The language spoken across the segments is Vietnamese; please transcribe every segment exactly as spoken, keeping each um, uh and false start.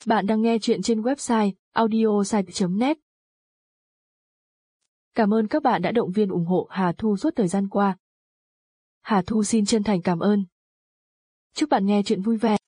Bạn đang nghe chuyện trên website audiosite chấm net. Cảm ơn các bạn đã động viên ủng hộ Hà Thu suốt thời gian qua. Hà Thu xin chân thành cảm ơn. Chúc bạn nghe chuyện vui vẻ.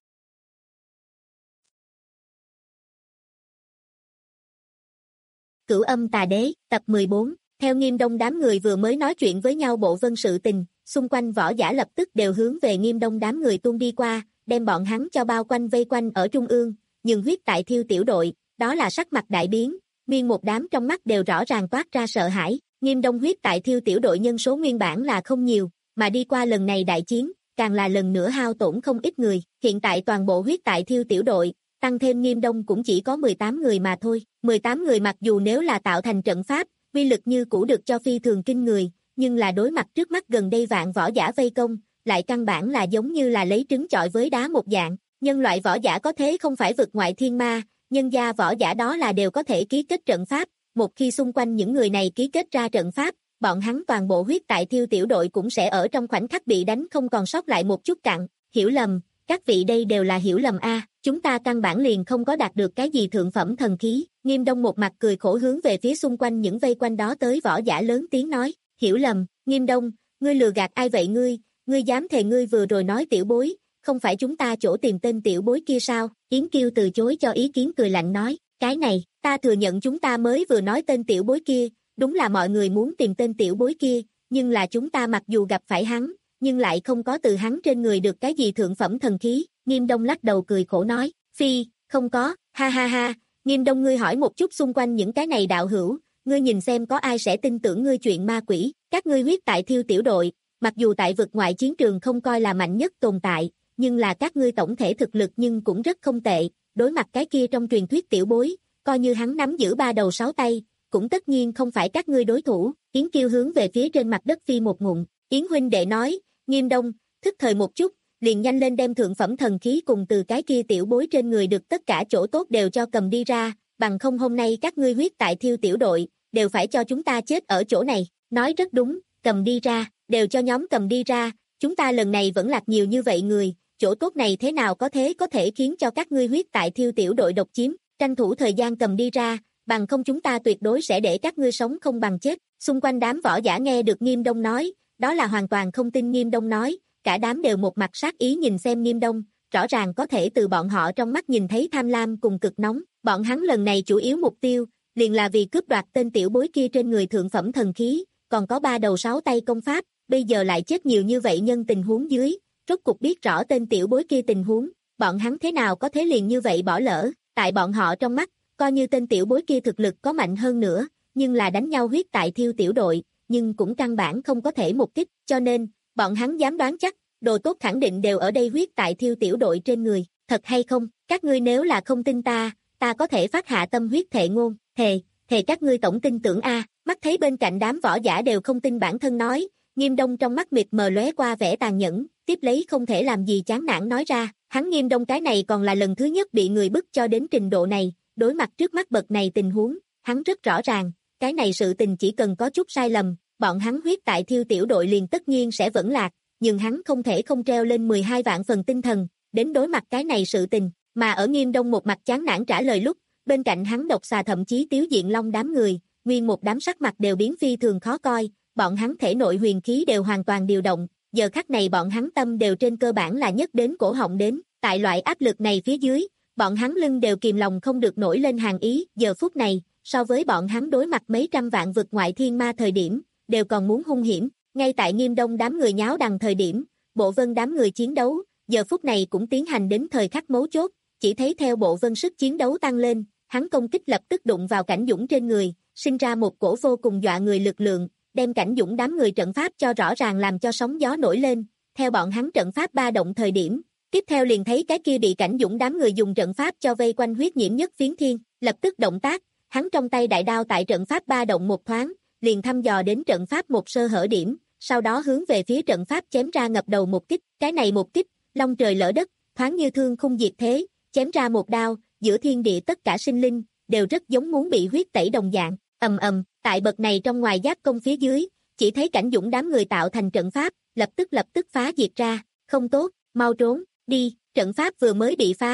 Cửu Âm Tà Đế, tập mười bốn. Theo Nghiêm Đông đám người vừa mới nói chuyện với nhau bộ vân sự tình, xung quanh võ giả lập tức đều hướng về Nghiêm Đông đám người tuôn đi qua, đem bọn hắn cho bao quanh vây quanh ở trung ương, nhưng huyết tại thiêu tiểu đội, đó là sắc mặt đại biến, nguyên một đám trong mắt đều rõ ràng toát ra sợ hãi. Nghiêm Đông huyết tại thiêu tiểu đội nhân số nguyên bản là không nhiều, mà đi qua lần này đại chiến, càng là lần nữa hao tổn không ít người, hiện tại toàn bộ huyết tại thiêu tiểu đội, tăng thêm Nghiêm Đông cũng chỉ có mười tám người mà thôi. mười tám người mặc dù nếu là tạo thành trận pháp, uy lực như cũ được cho phi thường kinh người, nhưng là đối mặt trước mắt gần đây vạn võ giả vây công, lại căn bản là giống như là lấy trứng chọi với đá một dạng. Nhân loại võ giả có thế không phải vực ngoại thiên ma, nhân gia võ giả đó là đều có thể ký kết trận pháp, một khi xung quanh những người này ký kết ra trận pháp, bọn hắn toàn bộ huyết tại thiêu tiểu đội cũng sẽ ở trong khoảnh khắc bị đánh không còn sót lại một chút cặn. Hiểu lầm, các vị đây đều là hiểu lầm a, chúng ta căn bản liền không có đạt được cái gì thượng phẩm thần khí. Nghiêm Đông một mặt cười khổ hướng về phía xung quanh những vây quanh đó tới võ giả lớn tiếng nói, hiểu lầm, Nghiêm Đông, ngươi lừa gạt ai vậy ngươi, ngươi dám thề ngươi vừa rồi nói tiểu bối, không phải chúng ta chỗ tìm tên tiểu bối kia sao? Yến Kiêu từ chối cho ý kiến cười lạnh nói, cái này, ta thừa nhận chúng ta mới vừa nói tên tiểu bối kia, đúng là mọi người muốn tìm tên tiểu bối kia, nhưng là chúng ta mặc dù gặp phải hắn, nhưng lại không có từ hắn trên người được cái gì thượng phẩm thần khí. Nghiêm Đông lắc đầu cười khổ nói, phi, không có, ha ha ha, Nghiêm Đông ngươi hỏi một chút xung quanh những cái này đạo hữu, ngươi nhìn xem có ai sẽ tin tưởng ngươi chuyện ma quỷ, các ngươi huyết tại thiêu tiểu đội, mặc dù tại vực ngoại chiến trường không coi là mạnh nhất tồn tại, nhưng là các ngươi tổng thể thực lực nhưng cũng rất không tệ, đối mặt cái kia trong truyền thuyết tiểu bối, coi như hắn nắm giữ ba đầu sáu tay, cũng tất nhiên không phải các ngươi đối thủ. Yến Kiêu hướng về phía trên mặt đất phi một ngụm, Yến huynh đệ nói, Nghiêm Đông, thức thời một chút, liền nhanh lên đem thượng phẩm thần khí cùng từ cái kia tiểu bối trên người được tất cả chỗ tốt đều cho cầm đi ra, bằng không hôm nay các ngươi huyết tại thiêu tiểu đội, đều phải cho chúng ta chết ở chỗ này. Nói rất đúng, cầm đi ra, đều cho nhóm cầm đi ra, chúng ta lần này vẫn lạc nhiều như vậy người, chỗ tốt này thế nào có thế có thể khiến cho các ngươi huyết tại thiêu tiểu đội độc chiếm, tranh thủ thời gian cầm đi ra, bằng không chúng ta tuyệt đối sẽ để các ngươi sống không bằng chết. Xung quanh đám võ giả nghe được Nghiêm Đông nói, đó là hoàn toàn không tin Nghiêm Đông nói, cả đám đều một mặt sát ý nhìn xem Nghiêm Đông, rõ ràng có thể từ bọn họ trong mắt nhìn thấy tham lam cùng cực nóng, bọn hắn lần này chủ yếu mục tiêu, liền là vì cướp đoạt tên tiểu bối kia trên người thượng phẩm thần khí, còn có ba đầu sáu tay công pháp, bây giờ lại chết nhiều như vậy nhân tình huống dưới, rốt cục biết rõ tên tiểu bối kia tình huống, bọn hắn thế nào có thế liền như vậy bỏ lỡ, tại bọn họ trong mắt, coi như tên tiểu bối kia thực lực có mạnh hơn nữa, nhưng là đánh nhau huyết tại thiêu tiểu đội, nhưng cũng căn bản không có thể một kích, cho nên, bọn hắn dám đoán chắc, đồ tốt khẳng định đều ở đây huyết tại thiêu tiểu đội trên người, thật hay không, các ngươi nếu là không tin ta, ta có thể phát hạ tâm huyết thệ ngôn, thề, thề các ngươi tổng tin tưởng a. Mắt thấy bên cạnh đám võ giả đều không tin bản thân nói, Nghiêm Đông trong mắt mịt mờ lóe qua vẻ tàn nhẫn, tiếp lấy không thể làm gì chán nản nói ra, hắn Nghiêm Đông cái này còn là lần thứ nhất bị người bức cho đến trình độ này, đối mặt trước mắt bậc này tình huống, hắn rất rõ ràng, cái này sự tình chỉ cần có chút sai lầm, bọn hắn huyết tại thiêu tiểu đội liền tất nhiên sẽ vẫn lạc, nhưng hắn không thể không treo lên mười hai vạn phần tinh thần, đến đối mặt cái này sự tình, mà ở Nghiêm Đông một mặt chán nản trả lời lúc, bên cạnh hắn độc xà thậm chí Tiếu Diện Long đám người, nguyên một đám sắc mặt đều biến phi thường khó coi, bọn hắn thể nội huyền khí đều hoàn toàn điều động, giờ khắc này bọn hắn tâm đều trên cơ bản là nhất đến cổ họng đến, tại loại áp lực này phía dưới, bọn hắn lưng đều kìm lòng không được nổi lên hàng ý, giờ phút này, so với bọn hắn đối mặt mấy trăm vạn vực ngoại thiên ma thời điểm, đều còn muốn hung hiểm, ngay tại Nghiêm Đông đám người nháo đằng thời điểm, Bộ Vân đám người chiến đấu, giờ phút này cũng tiến hành đến thời khắc mấu chốt, chỉ thấy theo Bộ Vân sức chiến đấu tăng lên, hắn công kích lập tức đụng vào Cảnh Dũng trên người, sinh ra một cổ vô cùng dọa người lực lượng, đem Cảnh Dũng đám người trận pháp cho rõ ràng làm cho sóng gió nổi lên, theo bọn hắn trận pháp ba động thời điểm, tiếp theo liền thấy cái kia bị Cảnh Dũng đám người dùng trận pháp cho vây quanh huyết nhiễm nhất phiến thiên, lập tức động tác, hắn trong tay đại đao tại trận pháp ba động một thoáng, liền thăm dò đến trận pháp một sơ hở điểm, sau đó hướng về phía trận pháp chém ra ngập đầu một kích, cái này một kích, long trời lỡ đất, thoáng như thương khung diệt thế, chém ra một đao, giữa thiên địa tất cả sinh linh đều rất giống muốn bị huyết tẩy đồng dạng, ầm ầm, tại bậc này trong ngoài giáp công phía dưới, chỉ thấy Cảnh Dũng đám người tạo thành trận pháp, lập tức lập tức phá diệt ra, không tốt, mau trốn, đi, trận pháp vừa mới bị phá,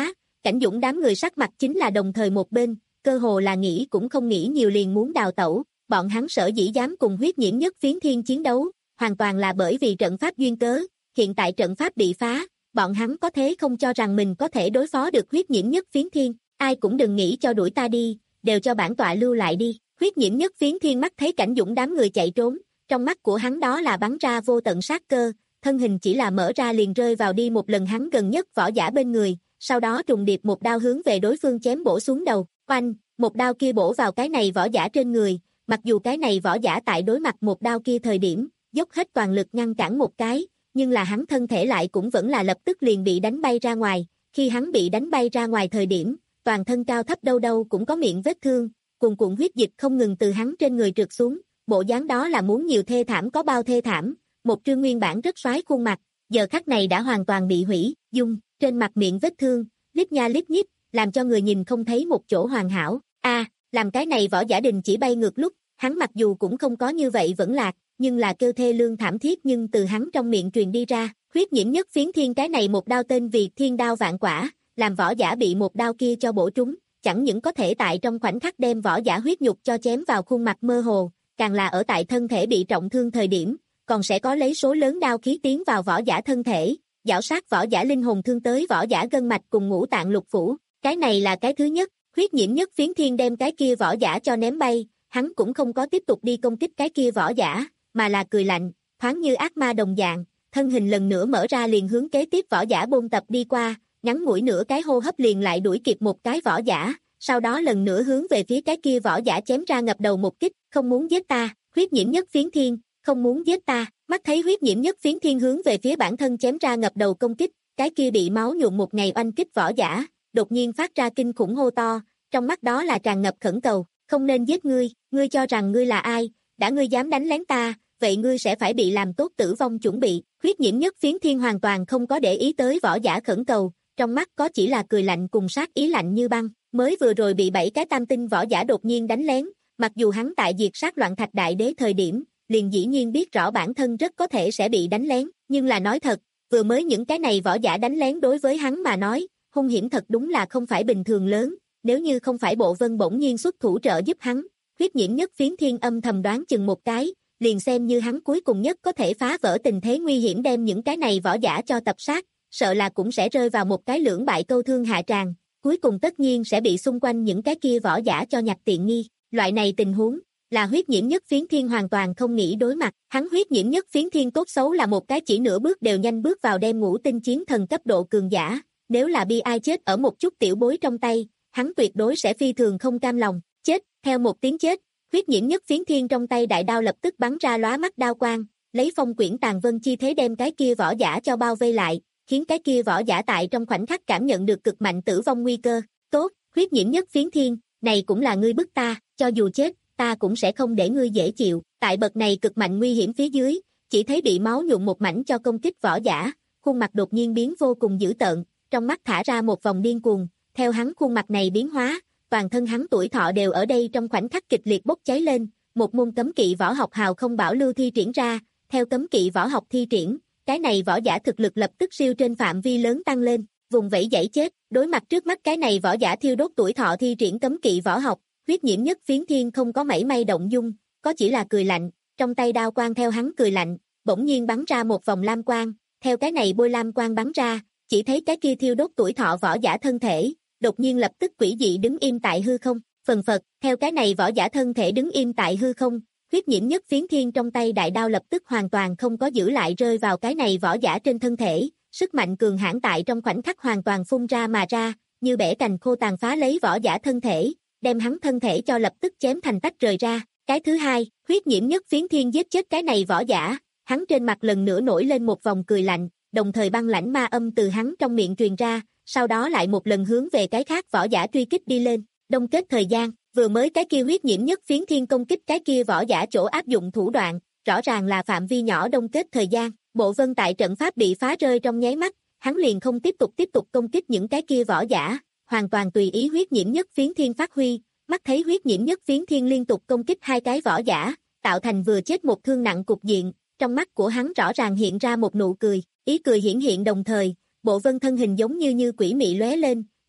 Cảnh Dũng đám người sắc mặt chính là đồng thời một bên, cơ hồ là nghĩ cũng không nghĩ nhiều liền muốn đào tẩu, bọn hắn sở dĩ dám cùng huyết nhiễm nhất phiến thiên chiến đấu, hoàn toàn là bởi vì trận pháp duyên cớ, hiện tại trận pháp bị phá, bọn hắn có thế không cho rằng mình có thể đối phó được huyết nhiễm nhất phiến thiên, ai cũng đừng nghĩ cho đuổi ta đi, đều cho bản tọa lưu lại đi. Huyết nhiễm nhất phiến thiên mắt thấy Cảnh Dũng đám người chạy trốn, trong mắt của hắn đó là bắn ra vô tận sát cơ, thân hình chỉ là mở ra liền rơi vào đi một lần hắn gần nhất võ giả bên người, sau đó trùng điệp một đao hướng về đối phương chém bổ xuống đầu, oanh, một đao kia bổ vào cái này võ giả trên người, mặc dù cái này võ giả tại đối mặt một đao kia thời điểm, dốc hết toàn lực ngăn cản một cái, nhưng là hắn thân thể lại cũng vẫn là lập tức liền bị đánh bay ra ngoài, khi hắn bị đánh bay ra ngoài thời điểm, toàn thân cao thấp đâu đâu cũng có miệng vết thương, cuồn cuộn huyết dịch không ngừng từ hắn trên người trượt xuống, bộ dáng đó là muốn nhiều thê thảm có bao thê thảm, một trương nguyên bản rất xoái khuôn mặt, giờ khắc này đã hoàn toàn bị hủy, dung, trên mặt miệng vết thương, lít nha lít nhít, làm cho người nhìn không thấy một chỗ hoàn hảo, a à, làm cái này võ giả đình chỉ bay ngược lúc, hắn mặc dù cũng không có như vậy vẫn lạc, nhưng là kêu thê lương thảm thiết nhưng từ hắn trong miệng truyền đi ra, huyết nhiễm nhất phiến thiên cái này một đao tên vì thiên đao vạn quả, làm võ giả bị một đao kia cho bổ trúng, chẳng những có thể tại trong khoảnh khắc đem võ giả huyết nhục cho chém vào khuôn mặt mơ hồ, càng là ở tại thân thể bị trọng thương thời điểm, còn sẽ có lấy số lớn đao khí tiến vào võ giả thân thể, giảo sát võ giả linh hồn thương tới võ giả gân mạch cùng ngũ tạng lục phủ, cái này là cái thứ nhất, huyết nhiễm nhất phiến thiên đem cái kia võ giả cho ném bay, hắn cũng không có tiếp tục đi công kích cái kia võ giả, mà là cười lạnh, thoáng như ác ma đồng dạng, thân hình lần nữa mở ra liền hướng kế tiếp võ giả bôn tập đi qua, ngắn ngủi nửa cái hô hấp liền lại đuổi kịp một cái võ giả, sau đó lần nữa hướng về phía cái kia võ giả chém ra ngập đầu một kích, không muốn giết ta, huyết nhiễm nhất phiến thiên, không muốn giết ta, mắt thấy huyết nhiễm nhất phiến thiên hướng về phía bản thân chém ra ngập đầu công kích, cái kia bị máu nhuộm một ngày oanh kích võ giả, đột nhiên phát ra kinh khủng hô to, trong mắt đó là tràn ngập khẩn cầu, không nên giết ngươi, ngươi cho rằng ngươi là ai, đã ngươi dám đánh lén ta, vậy ngươi sẽ phải bị làm tốt tử vong chuẩn bị, huyết nhiễm nhất phiến thiên hoàn toàn không có để ý tới võ giả khẩn cầu, trong mắt có chỉ là cười lạnh cùng sát ý lạnh như băng, mới vừa rồi bị bảy cái tam tinh võ giả đột nhiên đánh lén, mặc dù hắn tại diệt sát loạn thạch đại đế thời điểm, liền dĩ nhiên biết rõ bản thân rất có thể sẽ bị đánh lén, nhưng là nói thật, vừa mới những cái này võ giả đánh lén đối với hắn mà nói, hung hiểm thật đúng là không phải bình thường lớn, nếu như không phải Bộ Vân bỗng nhiên xuất thủ trợ giúp hắn, huyết nhiễm nhất phiến thiên âm thầm đoán chừng một cái, liền xem như hắn cuối cùng nhất có thể phá vỡ tình thế nguy hiểm đem những cái này võ giả cho tập sát, sợ là cũng sẽ rơi vào một cái lưỡng bại câu thương hạ tràng, cuối cùng tất nhiên sẽ bị xung quanh những cái kia võ giả cho nhặt tiện nghi, loại này tình huống là huyết nhiễm nhất phiến thiên hoàn toàn không nghĩ đối mặt, hắn huyết nhiễm nhất phiến thiên tốt xấu là một cái chỉ nửa bước đều nhanh bước vào đem ngũ tinh chiến thần cấp độ cường giả, nếu là bi ai chết ở một chút tiểu bối trong tay, hắn tuyệt đối sẽ phi thường không cam lòng, chết, theo một tiếng chết, huyết nhiễm nhất phiến thiên trong tay đại đao lập tức bắn ra lóa mắt đao quang, lấy phong quyển tàn vân chi thế đem cái kia võ giả cho bao vây lại, khiến cái kia võ giả tại trong khoảnh khắc cảm nhận được cực mạnh tử vong nguy cơ, tốt, huyết nhiễm nhất phiến thiên, này cũng là ngươi bức ta, cho dù chết, ta cũng sẽ không để ngươi dễ chịu, tại bậc này cực mạnh nguy hiểm phía dưới, chỉ thấy bị máu nhuộm một mảnh cho công kích võ giả, khuôn mặt đột nhiên biến vô cùng dữ tợn, trong mắt thả ra một vòng điên cuồng, theo hắn khuôn mặt này biến hóa, toàn thân hắn tuổi thọ đều ở đây trong khoảnh khắc kịch liệt bốc cháy lên, một môn cấm kỵ võ học hào không bảo lưu thi triển ra, theo cấm kỵ võ học thi triển, cái này võ giả thực lực lập tức siêu trên phạm vi lớn tăng lên, vùng vẫy dãy chết, đối mặt trước mắt cái này võ giả thiêu đốt tuổi thọ thi triển cấm kỵ võ học, huyết nhiễm nhất phiến thiên không có mảy may động dung, có chỉ là cười lạnh, trong tay đao quang theo hắn cười lạnh, bỗng nhiên bắn ra một vòng lam quang, theo cái này bôi lam quang bắn ra, chỉ thấy cái kia thiêu đốt tuổi thọ võ giả thân thể, đột nhiên lập tức quỷ dị đứng im tại hư không, phần phật, theo cái này võ giả thân thể đứng im tại hư không, huyết nhiễm nhất phiến thiên trong tay đại đao lập tức hoàn toàn không có giữ lại rơi vào cái này võ giả trên thân thể, sức mạnh cường hãn tại trong khoảnh khắc hoàn toàn phun ra mà ra, như bẻ cành khô tàn phá lấy võ giả thân thể, đem hắn thân thể cho lập tức chém thành tách rời ra. Cái thứ hai, huyết nhiễm nhất phiến thiên giết chết cái này võ giả, hắn trên mặt lần nữa nổi lên một vòng cười lạnh, đồng thời băng lãnh ma âm từ hắn trong miệng truyền ra, sau đó lại một lần hướng về cái khác võ giả truy kích đi lên, đông kết thời gian, vừa mới cái kia huyết nhiễm nhất phiến thiên công kích cái kia võ giả chỗ áp dụng thủ đoạn, rõ ràng là phạm vi nhỏ đông kết thời gian, Bộ Vân tại trận pháp bị phá rơi trong nháy mắt, hắn liền không tiếp tục tiếp tục công kích những cái kia võ giả, hoàn toàn tùy ý huyết nhiễm nhất phiến thiên phát huy, mắt thấy huyết nhiễm nhất phiến thiên liên tục công kích hai cái võ giả, tạo thành vừa chết một thương nặng cục diện, trong mắt của hắn rõ ràng hiện ra một nụ cười, ý cười hiển hiện đồng thời, Bộ Vân thân hình giống như như quỷ mị lóe lên,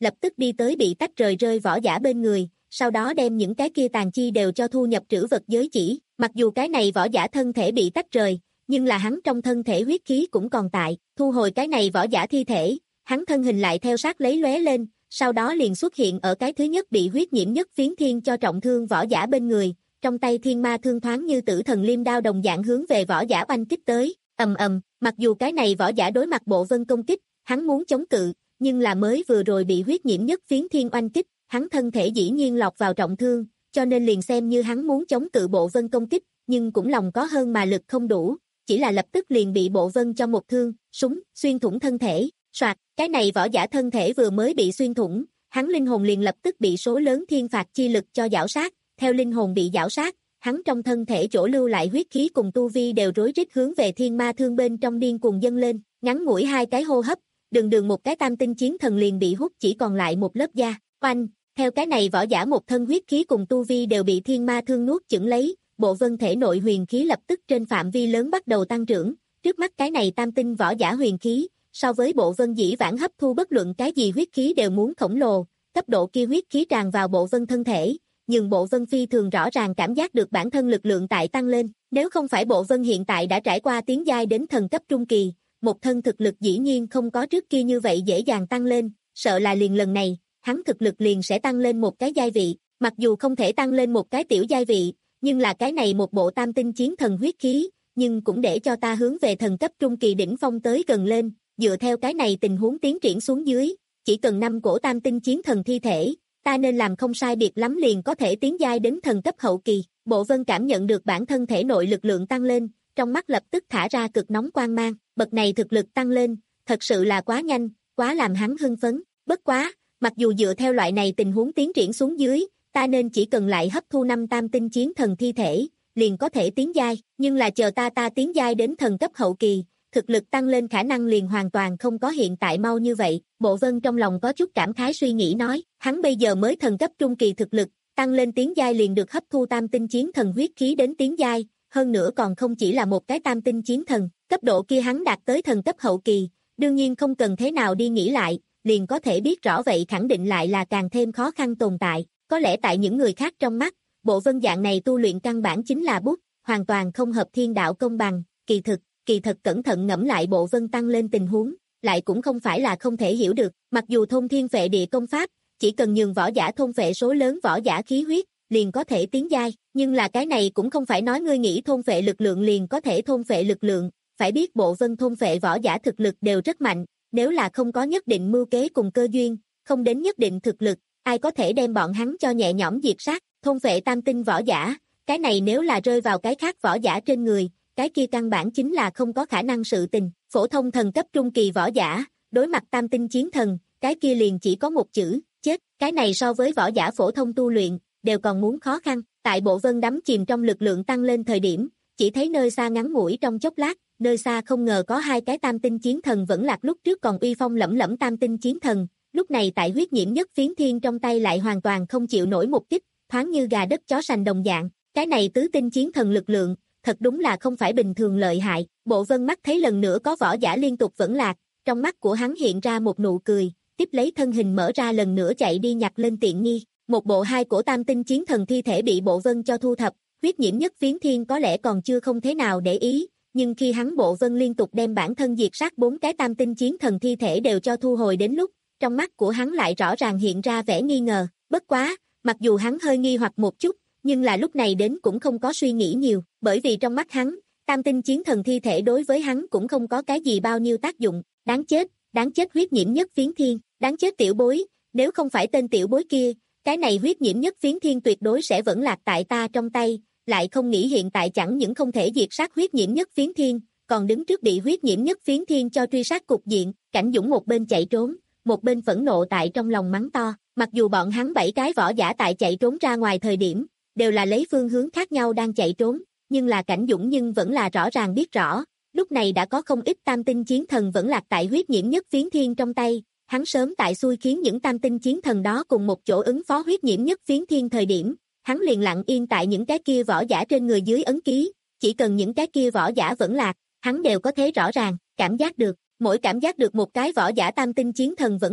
lập tức đi tới bị tách rời rơi võ giả bên người, sau đó đem những cái kia tàn chi đều cho thu nhập trữ vật giới chỉ. Mặc dù cái này võ giả thân thể bị tách rời, nhưng là hắn trong thân thể huyết khí cũng còn tại. Thu hồi cái này võ giả thi thể, hắn thân hình lại theo sát lấy lóe lên, sau đó liền xuất hiện ở cái thứ nhất bị huyết nhiễm nhất phiến thiên cho trọng thương võ giả bên người, trong tay thiên ma thương thoáng như tử thần liêm đao đồng dạng hướng về võ giả oanh kích tới. Ầm ầm, mặc dù cái này võ giả đối mặt bộ vân công kích, hắn muốn chống cự, nhưng là mới vừa rồi bị huyết nhiễm nhất phiến thiên oanh kích, hắn thân thể dĩ nhiên lọt vào trọng thương, cho nên liền xem như hắn muốn chống cự bộ vân công kích, nhưng cũng lòng có hơn mà lực không đủ, chỉ là lập tức liền bị bộ vân cho một thương, súng, xuyên thủng thân thể. Soạt, cái này võ giả thân thể vừa mới bị xuyên thủng, hắn linh hồn liền lập tức bị số lớn thiên phạt chi lực cho giảo sát, theo linh hồn bị giảo sát, hắn trong thân thể chỗ lưu lại huyết khí cùng tu vi đều rối rít hướng về thiên ma thương bên trong điên cuồng dâng lên, ngắn ngủi hai cái hô hấp, đường đường một cái tam tinh chiến thần liền bị hút chỉ còn lại một lớp da. Oanh, theo cái này võ giả một thân huyết khí cùng tu vi đều bị thiên ma thương nuốt chửng lấy, bộ vân thể nội huyền khí lập tức trên phạm vi lớn bắt đầu tăng trưởng, trước mắt cái này tam tinh võ giả huyền khí, so với bộ vân dĩ vãng hấp thu bất luận cái gì huyết khí đều muốn khổng lồ, cấp độ kia huyết khí tràn vào bộ vân thân thể, nhưng bộ vân phi thường rõ ràng cảm giác được bản thân lực lượng tại tăng lên, nếu không phải bộ vân hiện tại đã trải qua tiến giai đến thần cấp trung kỳ, một thân thực lực dĩ nhiên không có trước kia như vậy dễ dàng tăng lên, sợ là liền lần này, hắn thực lực liền sẽ tăng lên một cái giai vị, mặc dù không thể tăng lên một cái tiểu giai vị, nhưng là cái này một bộ tam tinh chiến thần huyết khí, nhưng cũng để cho ta hướng về thần cấp trung kỳ đỉnh phong tới gần lên, dựa theo cái này tình huống tiến triển xuống dưới, chỉ cần năm cổ tam tinh chiến thần thi thể, ta nên làm không sai biệt lắm liền có thể tiến giai đến thần cấp hậu kỳ. Bộ vân cảm nhận được bản thân thể nội lực lượng tăng lên, trong mắt lập tức thả ra cực nóng quang mang, bậc này thực lực tăng lên, thật sự là quá nhanh, quá làm hắn hưng phấn, bất quá, mặc dù dựa theo loại này tình huống tiến triển xuống dưới, ta nên chỉ cần lại hấp thu năm tam tinh chiến thần thi thể, liền có thể tiến giai, nhưng là chờ ta ta tiến giai đến thần cấp hậu kỳ, thực lực tăng lên khả năng liền hoàn toàn không có hiện tại mau như vậy. Bộ vân trong lòng có chút cảm khái suy nghĩ nói, hắn bây giờ mới thần cấp trung kỳ thực lực, tăng lên tiến giai liền được hấp thu tam tinh chiến thần huyết khí đến tiến giai, hơn nữa còn không chỉ là một cái tam tinh chiến thần, cấp độ kia hắn đạt tới thần cấp hậu kỳ, đương nhiên không cần thế nào đi nghĩ lại, liền có thể biết rõ vậy khẳng định lại là càng thêm khó khăn tồn tại, có lẽ tại những người khác trong mắt, bộ vân dạng này tu luyện căn bản chính là bút, hoàn toàn không hợp thiên đạo công bằng, kỳ thực, kỳ thật cẩn thận ngẫm lại bộ vân tăng lên tình huống, lại cũng không phải là không thể hiểu được, mặc dù thôn thiên phệ địa công pháp, chỉ cần nhường võ giả thôn phệ số lớn võ giả khí huyết, liền có thể tiến giai, nhưng là cái này cũng không phải nói ngươi nghĩ thôn phệ lực lượng liền có thể thôn phệ lực lượng, phải biết bộ vân thôn phệ võ giả thực lực đều rất mạnh, nếu là không có nhất định mưu kế cùng cơ duyên, không đến nhất định thực lực, ai có thể đem bọn hắn cho nhẹ nhõm diệt sát, thôn phệ tam tinh võ giả, cái này nếu là rơi vào cái khác võ giả trên người, cái kia căn bản chính là không có khả năng sự tình, phổ thông thần cấp trung kỳ võ giả, đối mặt tam tinh chiến thần, cái kia liền chỉ có một chữ, chết, cái này so với võ giả phổ thông tu luyện, đều còn muốn khó khăn, tại bộ vân đắm chìm trong lực lượng tăng lên thời điểm, chỉ thấy nơi xa ngắn ngủi trong chốc lát, nơi xa không ngờ có hai cái tam tinh chiến thần vẫn lạc lúc trước còn uy phong lẫm lẫm tam tinh chiến thần, lúc này tại huyết nhiễm nhất phiến thiên trong tay lại hoàn toàn không chịu nổi một kích, thoáng như gà đất chó sành đồng dạng, cái này tứ tinh chiến thần lực lượng, thật đúng là không phải bình thường lợi hại, bộ vân mắt thấy lần nữa có võ giả liên tục vẫn lạc, trong mắt của hắn hiện ra một nụ cười, tiếp lấy thân hình mở ra lần nữa chạy đi nhặt lên tiện nghi, một bộ hai cổ tam tinh chiến thần thi thể bị bộ vân cho thu thập, huyết nhiễm nhất phiến thiên có lẽ còn chưa không thế nào để ý, nhưng khi hắn bộ vân liên tục đem bản thân diệt sát bốn cái tam tinh chiến thần thi thể đều cho thu hồi đến lúc, trong mắt của hắn lại rõ ràng hiện ra vẻ nghi ngờ, bất quá, mặc dù hắn hơi nghi hoặc một chút, nhưng là lúc này đến cũng không có suy nghĩ nhiều, bởi vì trong mắt hắn, tam tinh chiến thần thi thể đối với hắn cũng không có cái gì bao nhiêu tác dụng, đáng chết, đáng chết huyết nhiễm nhất phiến thiên, đáng chết tiểu bối, nếu không phải tên tiểu bối kia, cái này huyết nhiễm nhất phiến thiên tuyệt đối sẽ vẫn lạc tại ta trong tay, lại không nghĩ hiện tại chẳng những không thể diệt sát huyết nhiễm nhất phiến thiên, còn đứng trước bị huyết nhiễm nhất phiến thiên cho truy sát cục diện, Cảnh Dũng một bên chạy trốn, một bên phẫn nộ tại trong lòng mắng to, mặc dù bọn hắn bảy cái võ giả tại chạy trốn ra ngoài thời điểm, đều là lấy phương hướng khác nhau đang chạy trốn, nhưng là Cảnh Dũng nhưng vẫn là rõ ràng biết rõ, lúc này đã có không ít tam tinh chiến thần vẫn lạc tại huyết nhiễm nhất phiến thiên trong tay, hắn sớm tại xui khiến những tam tinh chiến thần đó cùng một chỗ ứng phó huyết nhiễm nhất phiến thiên thời điểm, hắn liền lặng yên tại những cái kia võ giả trên người dưới ấn ký, chỉ cần những cái kia võ giả vẫn lạc, hắn đều có thể rõ ràng, cảm giác được, mỗi cảm giác được một cái võ giả tam tinh chiến thần vẫn lạc,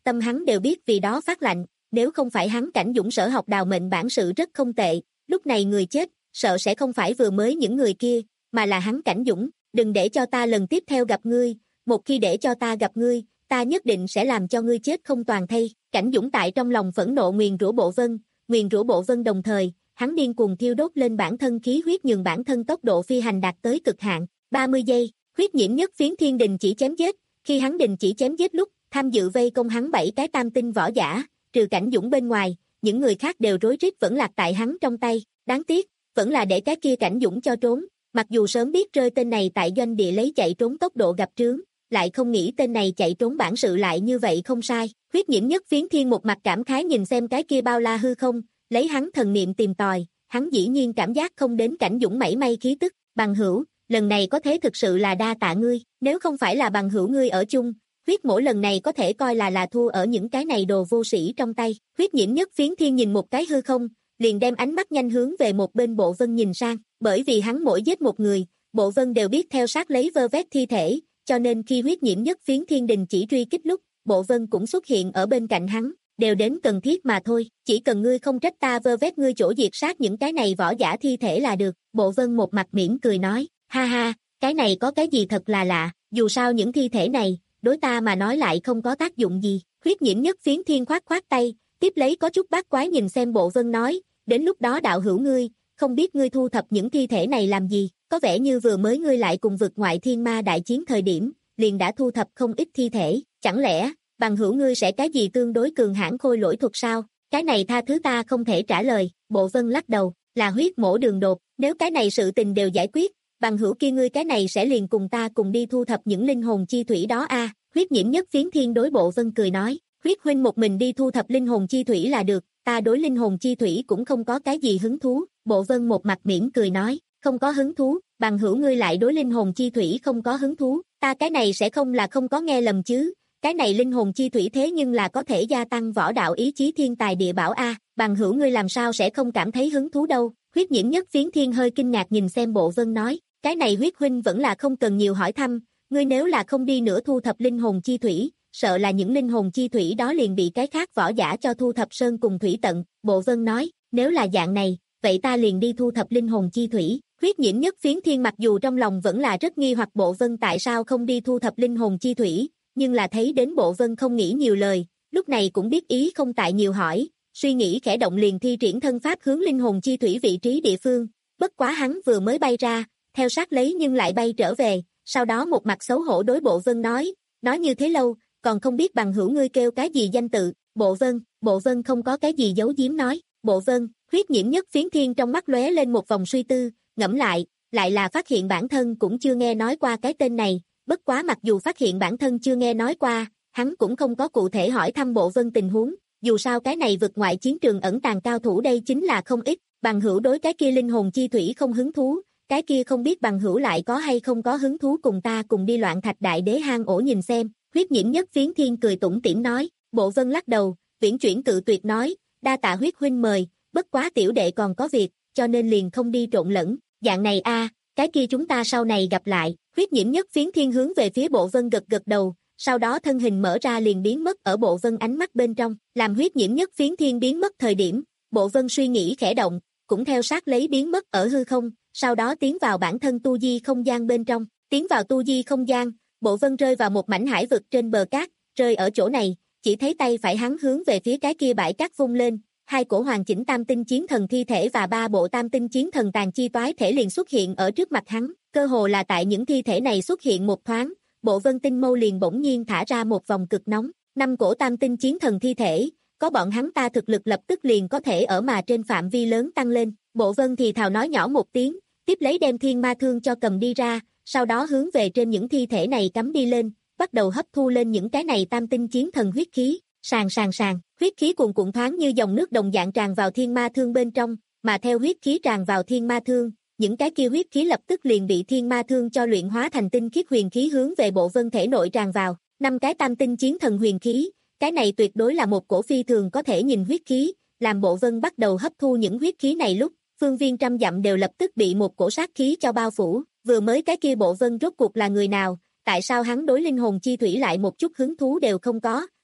tâm hắn đều biết vì đó phát lạnh, nếu không phải hắn Cảnh Dũng sở học đào mệnh bản sự rất không tệ, lúc này người chết, sợ sẽ không phải vừa mới những người kia, mà là hắn Cảnh Dũng, đừng để cho ta lần tiếp theo gặp ngươi, một khi để cho ta gặp ngươi, ta nhất định sẽ làm cho ngươi chết không toàn thây. Cảnh Dũng tại trong lòng phẫn nộ nguyền rủa Bộ Vân, nguyền rủa Bộ Vân đồng thời, hắn điên cuồng thiêu đốt lên bản thân khí huyết nhường bản thân tốc độ phi hành đạt tới cực hạn, ba mươi giây, huyết nhiễm nhất phiến thiên đình chỉ chém giết, khi hắn đình chỉ chém giết lúc, tham dự vây công hắn bảy cái tam tinh võ giả, trừ Cảnh Dũng bên ngoài, những người khác đều rối rít vẫn lạc tại hắn trong tay, đáng tiếc, vẫn là để cái kia Cảnh Dũng cho trốn, mặc dù sớm biết rơi tên này tại doanh địa lấy chạy trốn tốc độ gặp trướng, lại không nghĩ tên này chạy trốn bản sự lại như vậy không sai. Huyết nhiễm nhất phiến thiên một mặt cảm khái nhìn xem cái kia bao la hư không, lấy hắn thần niệm tìm tòi, hắn dĩ nhiên cảm giác không đến Cảnh Dũng mảy may khí tức, bằng hữu, lần này có thế thực sự là đa tạ ngươi, nếu không phải là bằng hữu ngươi ở chung, huyết mổ lần này có thể coi là là thua ở những cái này đồ vô sĩ trong tay. Huyết nhiễm nhất phiến thiên nhìn một cái hư không, liền đem ánh mắt nhanh hướng về một bên Bộ Vân nhìn sang, bởi vì hắn mỗi giết một người, Bộ Vân đều biết theo sát lấy vơ vét thi thể, cho nên khi huyết nhiễm nhất phiến thiên đình chỉ truy kích lúc, Bộ Vân cũng xuất hiện ở bên cạnh hắn, đều đến cần thiết mà thôi, chỉ cần ngươi không trách ta vơ vét ngươi chỗ diệt sát những cái này võ giả thi thể là được. Bộ Vân một mặt mỉm cười nói, ha ha, cái này có cái gì thật là lạ, dù sao những thi thể này, đối ta mà nói lại không có tác dụng gì. Huyết nhiễm nhất phiến thiên khoát khoát tay, tiếp lấy có chút bát quái nhìn xem Bộ Vân nói, đến lúc đó đạo hữu ngươi, không biết ngươi thu thập những thi thể này làm gì, có vẻ như vừa mới ngươi lại cùng vực ngoại thiên ma đại chiến thời điểm, liền đã thu thập không ít thi thể, chẳng lẽ, bằng hữu ngươi sẽ cái gì tương đối cường hãn khôi lỗi thuật sao? Cái này tha thứ ta không thể trả lời. Bộ Vân lắc đầu, là huyết mổ đường đột, nếu cái này sự tình đều giải quyết, bằng hữu kia ngươi cái này sẽ liền cùng ta cùng đi thu thập những linh hồn chi thủy đó a. Huyết nhiễm nhất phiến thiên đối Bộ Vân cười nói, huyết huynh một mình đi thu thập linh hồn chi thủy là được, ta đối linh hồn chi thủy cũng không có cái gì hứng thú. Bộ Vân một mặt mỉm cười nói, không có hứng thú, bằng hữu ngươi lại đối linh hồn chi thủy không có hứng thú, ta cái này sẽ không là không có nghe lầm chứ, cái này linh hồn chi thủy thế nhưng là có thể gia tăng võ đạo ý chí thiên tài địa bảo a, bằng hữu ngươi làm sao sẽ không cảm thấy hứng thú đâu. Huyết nhiễm nhất phiến thiên hơi kinh ngạc nhìn xem Bộ Vân nói, cái này huyết huynh vẫn là không cần nhiều hỏi thăm, ngươi nếu là không đi nữa thu thập linh hồn chi thủy, sợ là những linh hồn chi thủy đó liền bị cái khác võ giả cho thu thập sơn cùng thủy tận. Bộ Vân nói, nếu là dạng này, vậy ta liền đi thu thập linh hồn chi thủy. Huyết nhiễm nhất phiến thiên mặc dù trong lòng vẫn là rất nghi hoặc Bộ Vân tại sao không đi thu thập linh hồn chi thủy, nhưng là thấy đến Bộ Vân không nghĩ nhiều lời, lúc này cũng biết ý không tại nhiều hỏi, suy nghĩ khẽ động liền thi triển thân pháp hướng linh hồn chi thủy vị trí địa phương, bất quá hắn vừa mới bay ra, theo sát lấy nhưng lại bay trở về, sau đó một mặt xấu hổ đối Bộ Vân nói, nói như thế lâu, còn không biết bằng hữu ngươi kêu cái gì danh tự. Bộ Vân, Bộ Vân không có cái gì giấu giếm nói, Bộ Vân. Huyết nhiễm nhất phiến thiên trong mắt lóe lên một vòng suy tư, ngẫm lại, lại là phát hiện bản thân cũng chưa nghe nói qua cái tên này, bất quá mặc dù phát hiện bản thân chưa nghe nói qua, hắn cũng không có cụ thể hỏi thăm Bộ Vân tình huống, dù sao cái này vực ngoại chiến trường ẩn tàng cao thủ đây chính là không ít, bằng hữu đối cái kia linh hồn chi thủy không hứng thú, cái kia không biết bằng hữu lại có hay không có hứng thú cùng ta cùng đi Loạn Thạch Đại Đế hang ổ nhìn xem. Huyết nhiễm nhất phiến thiên cười tủm tỉm nói, Bộ Vân lắc đầu, viễn chuyển cự tuyệt nói, đa tạ huyết huynh mời, bất quá tiểu đệ còn có việc, cho nên liền không đi trộn lẫn, dạng này a, cái kia chúng ta sau này gặp lại. Huyết nhiễm nhất phiến thiên hướng về phía Bộ Vân gật gật đầu, sau đó thân hình mở ra liền biến mất ở Bộ Vân ánh mắt bên trong, làm huyết nhiễm nhất phiến thiên biến mất thời điểm, Bộ Vân suy nghĩ khẽ động, cũng theo sát lấy biến mất ở hư không, sau đó tiến vào bản thân tu di không gian bên trong, tiến vào tu di không gian, Bộ Vân rơi vào một mảnh hải vực trên bờ cát, rơi ở chỗ này, chỉ thấy tay phải hắn hướng về phía cái kia bãi cát vung lên, hai cổ hoàn chỉnh tam tinh chiến thần thi thể và ba bộ tam tinh chiến thần tàn chi toái thể liền xuất hiện ở trước mặt hắn, cơ hồ là tại những thi thể này xuất hiện một thoáng, Bộ Vân tinh mâu liền bỗng nhiên thả ra một vòng cực nóng, năm cổ tam tinh chiến thần thi thể, có bọn hắn ta thực lực lập tức liền có thể ở mà trên phạm vi lớn tăng lên. Bộ Vân thì thào nói nhỏ một tiếng, tiếp lấy đem thiên ma thương cho cầm đi ra, sau đó hướng về trên những thi thể này cắm đi lên, bắt đầu hấp thu lên những cái này tam tinh chiến thần huyết khí, sàn sàn sàn, huyết khí cuồn cuộn thoáng như dòng nước đồng dạng tràn vào thiên ma thương bên trong, mà theo huyết khí tràn vào thiên ma thương, những cái kia huyết khí lập tức liền bị thiên ma thương cho luyện hóa thành tinh khiết huyền khí hướng về Bộ Vân thể nội tràn vào, năm cái tam tinh chiến thần huyền khí, cái này tuyệt đối là một cổ phi thường có thể nhìn huyết khí, làm Bộ Vân bắt đầu hấp thu những huyết khí này lúc, phương viên trăm dặm đều lập tức bị một cổ sát khí cho bao phủ, vừa mới cái kia Bộ Vân rốt cuộc là người nào, tại sao hắn đối linh hồn chi thủy lại một chút hứng thú đều không có,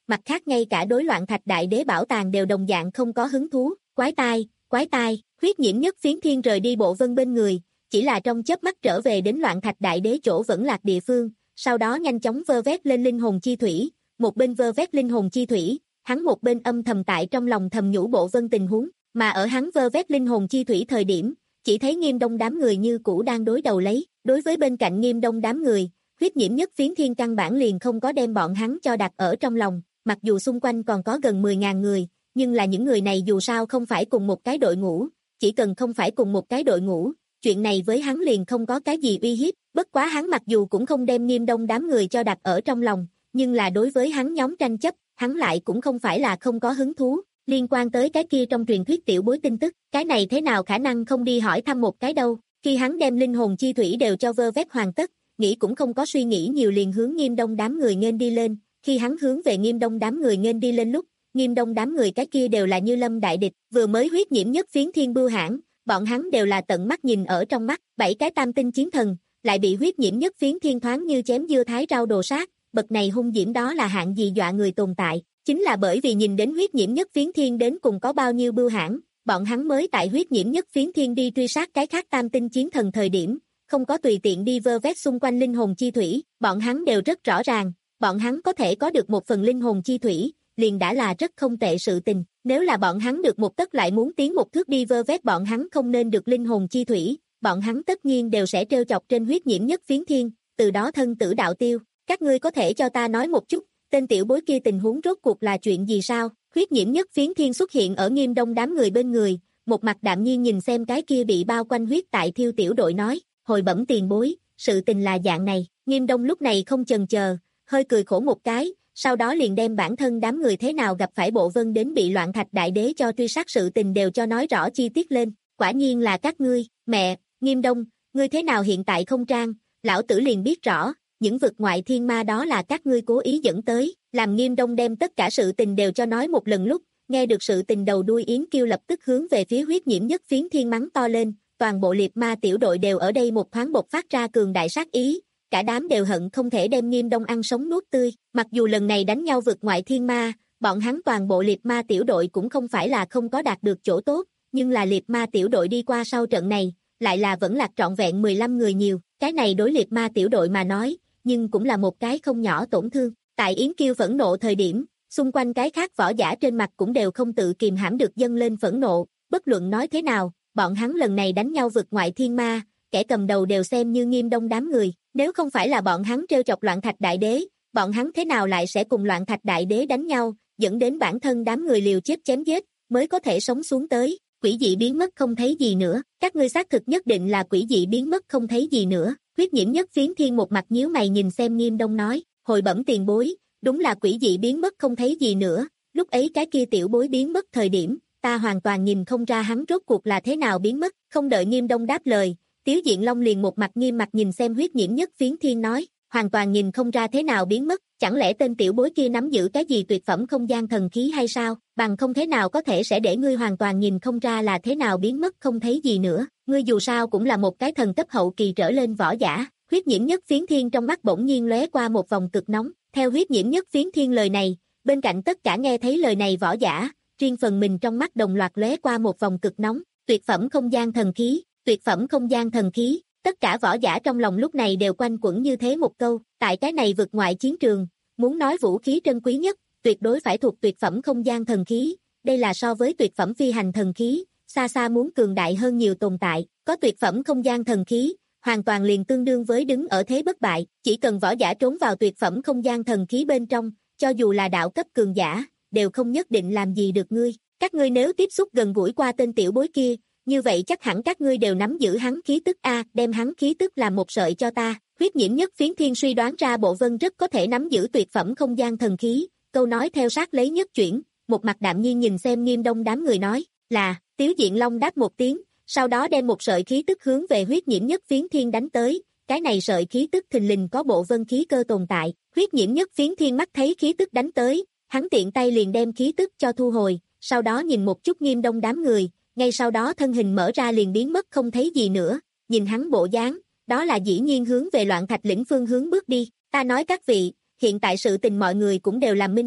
mặt khác ngay cả đối Loạn Thạch Đại Đế bảo tàng đều đồng dạng không có hứng thú, quái tai, quái tai, huyết nhiễm nhất phiến thiên rời đi Bộ Vân bên người, chỉ là trong chớp mắt trở về đến Loạn Thạch Đại Đế chỗ vẫn lạc địa phương, sau đó nhanh chóng vơ vét lên linh hồn chi thủy, một bên vơ vét linh hồn chi thủy, hắn một bên âm thầm tại trong lòng thầm nhủ Bộ Vân tình huống, mà ở hắn vơ vét linh hồn chi thủy thời điểm, chỉ thấy Nghiêm Đông đám người như cũ đang đối đầu lấy, đối với bên cạnh Nghiêm Đông đám người, huyết nhiễm nhất phiến thiên căn bản liền không có đem bọn hắn cho đặt ở trong lòng, mặc dù xung quanh còn có gần mười ngàn người, nhưng là những người này dù sao không phải cùng một cái đội ngũ, chỉ cần không phải cùng một cái đội ngũ, chuyện này với hắn liền không có cái gì uy hiếp, bất quá hắn mặc dù cũng không đem Nghiêm Đông đám người cho đặt ở trong lòng, nhưng là đối với hắn nhóm tranh chấp, hắn lại cũng không phải là không có hứng thú, liên quan tới cái kia trong truyền thuyết tiểu bối tin tức, cái này thế nào khả năng không đi hỏi thăm một cái đâu, khi hắn đem linh hồn chi thủy đều cho vơ vét hoàn tất, nghĩ cũng không có suy nghĩ nhiều liền hướng Nghiêm Đông đám người nghênh đi lên, khi hắn hướng về Nghiêm Đông đám người nghênh đi lên lúc, Nghiêm Đông đám người cái kia đều là như lâm đại địch, vừa mới huyết nhiễm nhất phiến thiên bưu hãn, bọn hắn đều là tận mắt nhìn ở trong mắt, bảy cái tam tinh chiến thần, lại bị huyết nhiễm nhất phiến thiên thoáng như chém dưa thái rau đồ sát, bậc này hung diễm đó là hạng gì dọa người tồn tại, chính là bởi vì nhìn đến huyết nhiễm nhất phiến thiên đến cùng có bao nhiêu bưu hãn, bọn hắn mới tại huyết nhiễm nhất phiến thiên đi truy sát cái khác tam tinh chiến thần thời điểm, không có tùy tiện đi vơ vét xung quanh linh hồn chi thủy, bọn hắn đều rất rõ ràng, bọn hắn có thể có được một phần linh hồn chi thủy, liền đã là rất không tệ sự tình, nếu là bọn hắn được một tấc lại muốn tiến một thước đi vơ vét bọn hắn không nên được linh hồn chi thủy, bọn hắn tất nhiên đều sẽ trêu chọc trên huyết nhiễm nhất phiến thiên, từ đó thân tử đạo tiêu, các ngươi có thể cho ta nói một chút, tên tiểu bối kia tình huống rốt cuộc là chuyện gì sao, huyết nhiễm nhất phiến thiên xuất hiện ở Nghiêm Đông đám người bên người, một mặt đạm nhiên nhìn xem cái kia bị bao quanh huyết tại thiêu tiểu đội nói, hồi bẩm tiền bối, sự tình là dạng này, Nghiêm Đông lúc này không chần chờ, hơi cười khổ một cái, sau đó liền đem bản thân đám người thế nào gặp phải Bộ Vân đến bị Loạn Thạch Đại Đế cho truy sát sự tình đều cho nói rõ chi tiết lên, quả nhiên là các ngươi, mẹ, Nghiêm Đông, ngươi thế nào hiện tại không trang, lão tử liền biết rõ, những vực ngoại thiên ma đó là các ngươi cố ý dẫn tới, làm Nghiêm Đông đem tất cả sự tình đều cho nói một lần lúc, nghe được sự tình đầu đuôi Yến Kiêu lập tức hướng về phía huyết nhiễm nhất phiến thiên mắng to lên, toàn bộ liệt ma tiểu đội đều ở đây một thoáng bộc phát ra cường đại sát ý, cả đám đều hận không thể đem Nghiêm Đông ăn sống nuốt tươi, mặc dù lần này đánh nhau vực ngoại thiên ma, bọn hắn toàn bộ liệt ma tiểu đội cũng không phải là không có đạt được chỗ tốt, nhưng là liệt ma tiểu đội đi qua sau trận này, lại là vẫn lạc trọn vẹn mười lăm người nhiều, cái này đối liệt ma tiểu đội mà nói, nhưng cũng là một cái không nhỏ tổn thương, tại Yến Kiêu phẫn nộ thời điểm, xung quanh cái khác võ giả trên mặt cũng đều không tự kìm hãm được dâng lên phẫn nộ, bất luận nói thế nào, bọn hắn lần này đánh nhau vực ngoại thiên ma, kẻ cầm đầu đều xem như Nghiêm Đông đám người, nếu không phải là bọn hắn trêu chọc Loạn Thạch Đại Đế, bọn hắn thế nào lại sẽ cùng Loạn Thạch Đại Đế đánh nhau, dẫn đến bản thân đám người liều chết chém giết, mới có thể sống xuống tới, quỷ dị biến mất không thấy gì nữa, các ngươi xác thực nhất định là quỷ dị biến mất không thấy gì nữa, huyết nhiễm nhất phiến thiên một mặt nhíu mày nhìn xem Nghiêm Đông nói, hồi bẩm tiền bối, đúng là quỷ dị biến mất không thấy gì nữa, lúc ấy cái kia tiểu bối biến mất thời điểm, ta hoàn toàn nhìn không ra hắn rốt cuộc là thế nào biến mất, không đợi Nghiêm Đông đáp lời, Tiếu Diện Long liền một mặt nghiêm mặt nhìn xem huyết nhiễm nhất phiến thiên nói, hoàn toàn nhìn không ra thế nào biến mất, chẳng lẽ tên tiểu bối kia nắm giữ cái gì tuyệt phẩm không gian thần khí hay sao, bằng không thế nào có thể sẽ để ngươi hoàn toàn nhìn không ra là thế nào biến mất không thấy gì nữa, ngươi dù sao cũng là một cái thần cấp hậu kỳ trở lên võ giả, huyết nhiễm nhất phiến thiên trong mắt bỗng nhiên lóe qua một vòng cực nóng, theo huyết nhiễm nhất phiến thiên lời này, bên cạnh tất cả nghe thấy lời này võ giả, riêng phần mình trong mắt đồng loạt lóe qua một vòng cực nóng, tuyệt phẩm không gian thần khí, tuyệt phẩm không gian thần khí, tất cả võ giả trong lòng lúc này đều quanh quẩn như thế một câu, tại cái này vực ngoại chiến trường, muốn nói vũ khí trân quý nhất, tuyệt đối phải thuộc tuyệt phẩm không gian thần khí, đây là so với tuyệt phẩm phi hành thần khí, xa xa muốn cường đại hơn nhiều tồn tại, có tuyệt phẩm không gian thần khí, hoàn toàn liền tương đương với đứng ở thế bất bại, chỉ cần võ giả trốn vào tuyệt phẩm không gian thần khí bên trong, cho dù là đạo cấp cường giả, đều không nhất định làm gì được ngươi, các ngươi nếu tiếp xúc gần gũi qua tên tiểu bối kia, như vậy chắc hẳn các ngươi đều nắm giữ hắn khí tức a, đem hắn khí tức làm một sợi cho ta. Huyết nhiễm nhất phiến thiên suy đoán ra Bộ Vân rất có thể nắm giữ tuyệt phẩm không gian thần khí, câu nói theo sát lấy nhất chuyển, một mặt đạm nhiên nhìn xem Nghiêm Đông đám người nói, là, Tiếu Diện Long đáp một tiếng, sau đó đem một sợi khí tức hướng về huyết nhiễm nhất phiến thiên đánh tới, cái này sợi khí tức thình lình có Bộ Vân khí cơ tồn tại, huyết nhiễm nhất phiến thiên mắt thấy khí tức đánh tới, hắn tiện tay liền đem khí tức cho thu hồi, sau đó nhìn một chút Nghiêm Đông đám người, ngay sau đó thân hình mở ra liền biến mất không thấy gì nữa, nhìn hắn bộ dáng, đó là dĩ nhiên hướng về Loạn Thạch lĩnh phương hướng bước đi, ta nói các vị, hiện tại sự tình mọi người cũng đều làm minh bạch,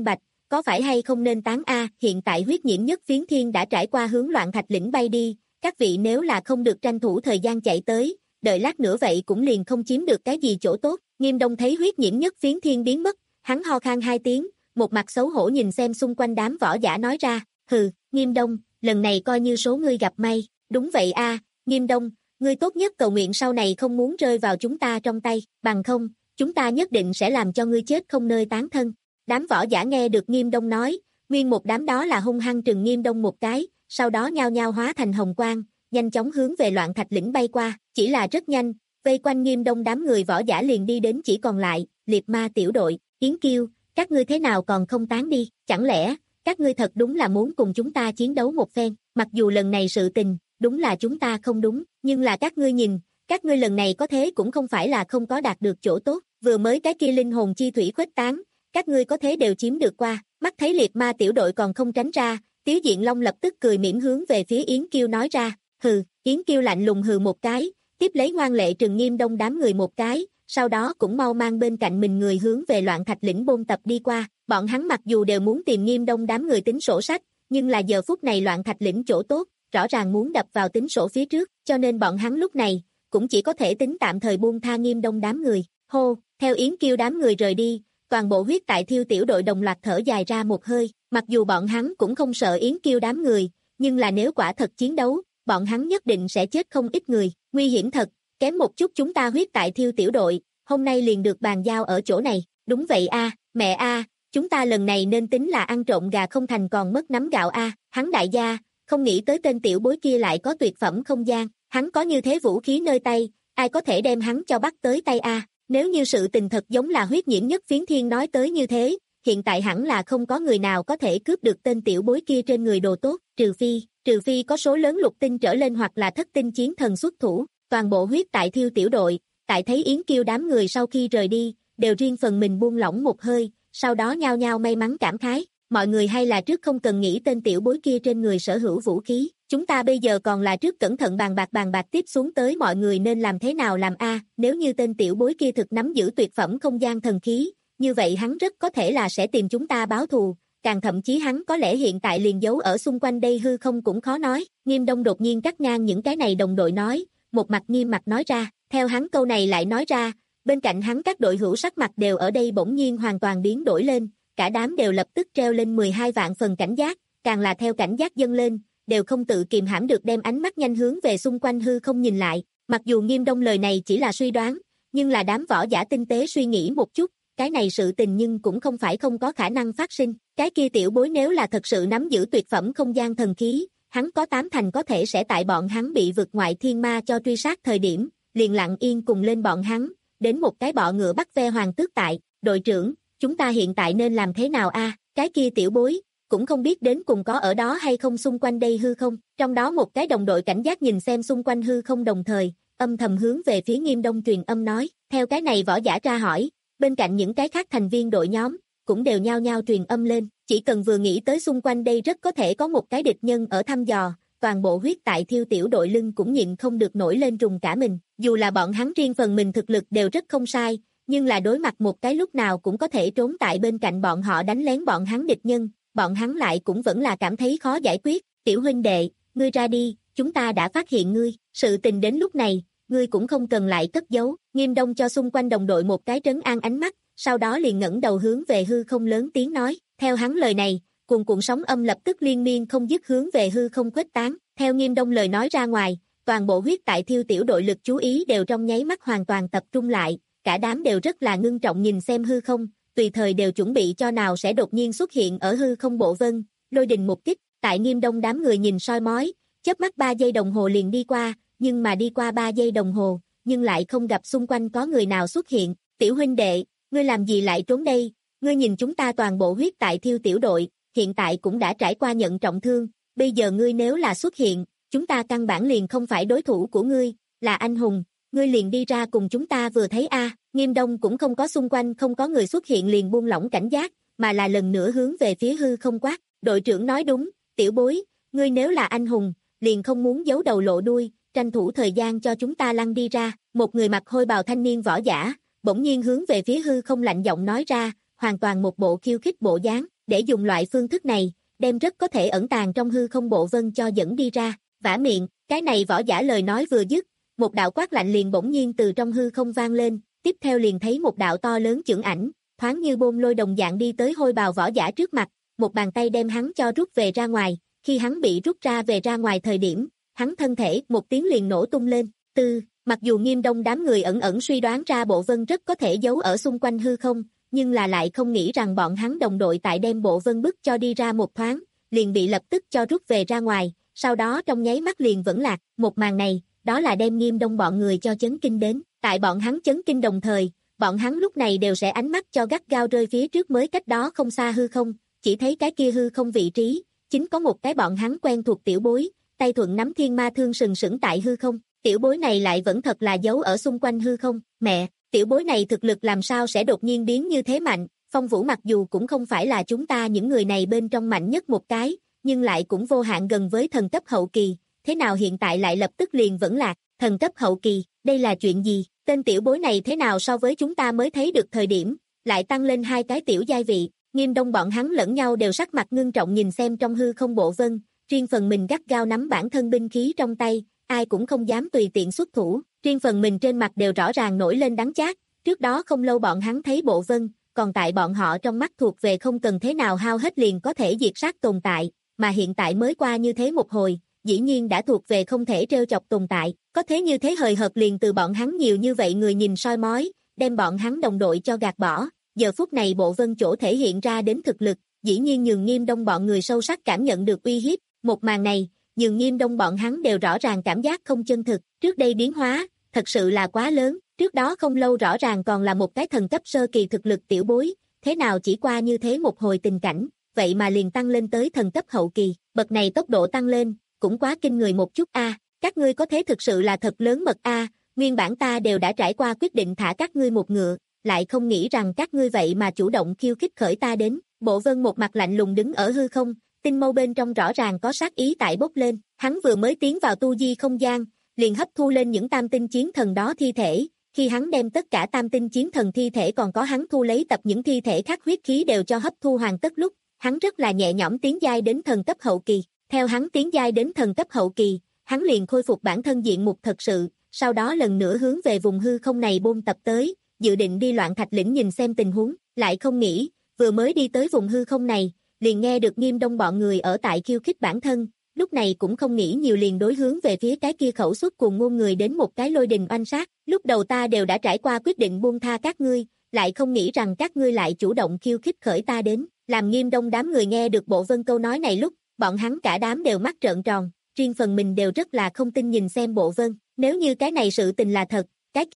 có phải hay không nên tán a, hiện tại huyết nhiễm nhất phiến thiên đã trải qua hướng loạn thạch lĩnh bay đi, các vị nếu là không được tranh thủ thời gian chạy tới, đợi lát nữa vậy cũng liền không chiếm được cái gì chỗ tốt. Nghiêm Đông thấy huyết nhiễm nhất phiến thiên biến mất, hắn ho khan hai tiếng, một mặt xấu hổ nhìn xem xung quanh đám võ giả nói ra, hừ, Nghiêm Đông, lần này coi như số ngươi gặp may, đúng vậy a, Nghiêm Đông, ngươi tốt nhất cầu nguyện sau này không muốn rơi vào chúng ta trong tay, bằng không, chúng ta nhất định sẽ làm cho ngươi chết không nơi tán thân. Đám võ giả nghe được Nghiêm Đông nói, nguyên một đám đó là hung hăng trừng Nghiêm Đông một cái, sau đó nhao nhao hóa thành hồng quang, nhanh chóng hướng về loạn thạch lĩnh bay qua, chỉ là rất nhanh, vây quanh Nghiêm Đông đám người võ giả liền đi đến chỉ còn lại, liệt ma tiểu đội, Yến Kiêu, các ngươi thế nào còn không tán đi, chẳng lẽ, các ngươi thật đúng là muốn cùng chúng ta chiến đấu một phen, mặc dù lần này sự tình, đúng là chúng ta không đúng, nhưng là các ngươi nhìn, các ngươi lần này có thế cũng không phải là không có đạt được chỗ tốt, vừa mới cái kia linh hồn chi thủy khuếch tán, các ngươi có thế đều chiếm được qua, mắt thấy liệt ma tiểu đội còn không tránh ra, Tiếu Diện Long lập tức cười mỉm hướng về phía Yến Kiêu nói ra, hừ, Yến Kiêu lạnh lùng hừ một cái, tiếp lấy ngoan lệ trừng Nghiêm Đông đám người một cái, sau đó cũng mau mang bên cạnh mình người hướng về loạn thạch lĩnh bôn tập đi qua, bọn hắn mặc dù đều muốn tìm Nghiêm Đông đám người tính sổ sách, nhưng là giờ phút này loạn thạch lĩnh chỗ tốt, rõ ràng muốn đập vào tính sổ phía trước, cho nên bọn hắn lúc này, cũng chỉ có thể tính tạm thời buông tha Nghiêm Đông đám người, hô, theo Yến Kiêu đám người rời đi, toàn bộ huyết tại thiêu tiểu đội đồng loạt thở dài ra một hơi, mặc dù bọn hắn cũng không sợ Yến Kiêu đám người, nhưng là nếu quả thật chiến đấu, bọn hắn nhất định sẽ chết không ít người, nguy hiểm thật, kém một chút chúng ta huyết tại thiêu tiểu đội, hôm nay liền được bàn giao ở chỗ này, đúng vậy a, mẹ a, chúng ta lần này nên tính là ăn trộm gà không thành còn mất nắm gạo a, hắn đại gia, không nghĩ tới tên tiểu bối kia lại có tuyệt phẩm không gian, hắn có như thế vũ khí nơi tay, ai có thể đem hắn cho bắt tới tay a, nếu như sự tình thật giống là huyết nhiễm nhất phiến thiên nói tới như thế, hiện tại hẳn là không có người nào có thể cướp được tên tiểu bối kia trên người đồ tốt, trừ phi, trừ phi có số lớn lục tinh trở lên hoặc là thất tinh chiến thần xuất thủ, toàn bộ huyết tại thiêu tiểu đội, tại thấy Yến Kiêu đám người sau khi rời đi, đều riêng phần mình buông lỏng một hơi, sau đó nhao nhao may mắn cảm khái, mọi người hay là trước không cần nghĩ tên tiểu bối kia trên người sở hữu vũ khí, chúng ta bây giờ còn là trước cẩn thận bàn bạc bàn bạc tiếp xuống tới mọi người nên làm thế nào làm a, nếu như tên tiểu bối kia thực nắm giữ tuyệt phẩm không gian thần khí, như vậy hắn rất có thể là sẽ tìm chúng ta báo thù, càng thậm chí hắn có lẽ hiện tại liền giấu ở xung quanh đây hư không cũng khó nói. Nghiêm Đông đột nhiên cắt ngang những cái này đồng đội nói, một mặt nghiêm mặt nói ra, theo hắn câu này lại nói ra, bên cạnh hắn các đội hữu sắc mặt đều ở đây bỗng nhiên hoàn toàn biến đổi lên, cả đám đều lập tức treo lên mười hai vạn phần cảnh giác, càng là theo cảnh giác dâng lên, đều không tự kiềm hãm được đem ánh mắt nhanh hướng về xung quanh hư không nhìn lại, mặc dù Nghiêm Đông lời này chỉ là suy đoán, nhưng là đám võ giả tinh tế suy nghĩ một chút, cái này sự tình nhưng cũng không phải không có khả năng phát sinh, cái kia tiểu bối nếu là thật sự nắm giữ tuyệt phẩm không gian thần khí, hắn có tám thành có thể sẽ tại bọn hắn bị vực ngoại thiên ma cho truy sát thời điểm, liền lặng yên cùng lên bọn hắn, đến một cái bọ ngựa bắt ve hoàng tước tại, đội trưởng, chúng ta hiện tại nên làm thế nào a? Cái kia tiểu bối, cũng không biết đến cùng có ở đó hay không xung quanh đây hư không, trong đó một cái đồng đội cảnh giác nhìn xem xung quanh hư không đồng thời, âm thầm hướng về phía Nghiêm Đông truyền âm nói, theo cái này võ giả ra hỏi, bên cạnh những cái khác thành viên đội nhóm, cũng đều nhao nhao truyền âm lên, chỉ cần vừa nghĩ tới xung quanh đây rất có thể có một cái địch nhân ở thăm dò, toàn bộ huyết tại thiêu tiểu đội lưng cũng nhịn không được nổi lên rùng cả mình, dù là bọn hắn riêng phần mình thực lực đều rất không sai, nhưng là đối mặt một cái lúc nào cũng có thể trốn tại bên cạnh bọn họ đánh lén bọn hắn địch nhân, bọn hắn lại cũng vẫn là cảm thấy khó giải quyết, tiểu huynh đệ, ngươi ra đi, chúng ta đã phát hiện ngươi, sự tình đến lúc này, ngươi cũng không cần lại cất giấu, Nghiêm Đông cho xung quanh đồng đội một cái trấn an ánh mắt, sau đó liền ngẩng đầu hướng về hư không lớn tiếng nói, theo hắn lời này, cuồn cuộn sóng âm lập tức liên miên không dứt hướng về hư không khuếch tán, theo Nghiêm Đông lời nói ra ngoài, toàn bộ huyết tại thiêu tiểu đội lực chú ý đều trong nháy mắt hoàn toàn tập trung lại, cả đám đều rất là ngưng trọng nhìn xem hư không, tùy thời đều chuẩn bị cho nào sẽ đột nhiên xuất hiện ở hư không bộ vân, lôi đình một kích, tại Nghiêm Đông đám người nhìn soi mói, chớp mắt ba giây đồng hồ liền đi qua, nhưng mà đi qua ba giây đồng hồ, nhưng lại không gặp xung quanh có người nào xuất hiện, tiểu huynh đệ, ngươi làm gì lại trốn đây, ngươi nhìn chúng ta toàn bộ huyết tại thiêu tiểu đội, hiện tại cũng đã trải qua nhận trọng thương, bây giờ ngươi nếu là xuất hiện, chúng ta căn bản liền không phải đối thủ của ngươi, là anh hùng, ngươi liền đi ra cùng chúng ta vừa thấy a. Nghiêm Đông cũng không có xung quanh không có người xuất hiện liền buông lỏng cảnh giác, mà là lần nữa hướng về phía hư không quát, đội trưởng nói đúng, tiểu bối, ngươi nếu là anh hùng, liền không muốn giấu đầu lộ đuôi, tranh thủ thời gian cho chúng ta lăn đi ra, một người mặc hôi bào thanh niên võ giả, bỗng nhiên hướng về phía hư không lạnh giọng nói ra, hoàn toàn một bộ khiêu khích bộ dáng, để dùng loại phương thức này, đem rất có thể ẩn tàng trong hư không bộ vân cho dẫn đi ra. Vả miệng, cái này võ giả lời nói vừa dứt, một đạo quát lạnh liền bỗng nhiên từ trong hư không vang lên, tiếp theo liền thấy một đạo to lớn chưởng ảnh, thoáng như bôn lôi đồng dạng đi tới hôi bào võ giả trước mặt, một bàn tay đem hắn cho rút về ra ngoài, khi hắn bị rút ra về ra ngoài thời điểm, hắn thân thể một tiếng liền nổ tung lên. Tư, mặc dù Nghiêm Đông đám người ẩn ẩn suy đoán ra bộ vân rất có thể giấu ở xung quanh hư không, nhưng là lại không nghĩ rằng bọn hắn đồng đội tại đem bộ vân bức cho đi ra một thoáng, liền bị lập tức cho rút về ra ngoài, sau đó trong nháy mắt liền vẫn lạc. Một màn này, đó là đem Nghiêm Đông bọn người cho chấn kinh đến. Tại bọn hắn chấn kinh đồng thời, bọn hắn lúc này đều sẽ ánh mắt cho gắt gao rơi phía trước mới cách đó không xa hư không, chỉ thấy cái kia hư không vị trí, chính có một cái bọn hắn quen thuộc tiểu bối, tay thuận nắm thiên ma thương sừng sững tại hư không. Tiểu bối này lại vẫn thật là giấu ở xung quanh hư không. Mẹ, tiểu bối này thực lực làm sao sẽ đột nhiên biến như thế mạnh? Phong Vũ mặc dù cũng không phải là chúng ta những người này bên trong mạnh nhất một cái, nhưng lại cũng vô hạn gần với thần cấp hậu kỳ, thế nào hiện tại lại lập tức liền vẫn lạc, thần cấp hậu kỳ, đây là chuyện gì? Tên tiểu bối này thế nào so với chúng ta mới thấy được thời điểm, lại tăng lên hai cái tiểu giai vị. Nghiêm Đông bọn hắn lẫn nhau đều sắc mặt ngưng trọng nhìn xem trong hư không bộ vân, riêng phần mình gắt gao nắm bản thân binh khí trong tay, ai cũng không dám tùy tiện xuất thủ, riêng phần mình trên mặt đều rõ ràng nổi lên đắng chát. Trước đó không lâu bọn hắn thấy bộ vân, còn tại bọn họ trong mắt thuộc về không cần thế nào hao hết liền có thể diệt sát tồn tại, mà hiện tại mới qua như thế một hồi, dĩ nhiên đã thuộc về không thể trêu chọc tồn tại, có thế như thế hời hợt liền từ bọn hắn nhiều như vậy người nhìn soi mói, đem bọn hắn đồng đội cho gạt bỏ. Giờ phút này bộ vân chỗ thể hiện ra đến thực lực, dĩ nhiên nhường Nghiêm Đông bọn người sâu sắc cảm nhận được uy hiếp. Một màn này, nhường Nghiêm Đông bọn hắn đều rõ ràng cảm giác không chân thực, trước đây biến hóa, thật sự là quá lớn, trước đó không lâu rõ ràng còn là một cái thần cấp sơ kỳ thực lực tiểu bối, thế nào chỉ qua như thế một hồi tình cảnh, vậy mà liền tăng lên tới thần cấp hậu kỳ, bậc này tốc độ tăng lên, cũng quá kinh người một chút a. À, các ngươi có thế thực sự là thật lớn mật a, à, nguyên bản ta đều đã trải qua quyết định thả các ngươi một ngựa, lại không nghĩ rằng các ngươi vậy mà chủ động khiêu khích khởi ta đến. Bộ vân một mặt lạnh lùng đứng ở hư không, tinh mâu bên trong rõ ràng có sát ý tại bốc lên, hắn vừa mới tiến vào tu di không gian, liền hấp thu lên những tam tinh chiến thần đó thi thể, khi hắn đem tất cả tam tinh chiến thần thi thể còn có hắn thu lấy tập những thi thể khác huyết khí đều cho hấp thu hoàn tất lúc, hắn rất là nhẹ nhõm tiến giai đến thần cấp hậu kỳ, theo hắn tiến giai đến thần cấp hậu kỳ, hắn liền khôi phục bản thân diện mục thật sự, sau đó lần nữa hướng về vùng hư không này bôn tập tới, dự định đi Loạn Thạch lĩnh nhìn xem tình huống, lại không nghĩ, vừa mới đi tới vùng hư không này, liền nghe được Nghiêm Đông bọn người ở tại khiêu khích bản thân, lúc này cũng không nghĩ nhiều liền đối hướng về phía cái kia khẩu xuất cùng ngôn người đến một cái lôi đình oanh sát, lúc đầu ta đều đã trải qua quyết định buông tha các ngươi, lại không nghĩ rằng các ngươi lại chủ động khiêu khích khởi ta đến, làm Nghiêm Đông đám người nghe được bộ vân câu nói này lúc, bọn hắn cả đám đều mắt trợn tròn, riêng phần mình đều rất là không tin nhìn xem bộ vân, nếu như cái này sự tình là thật, cái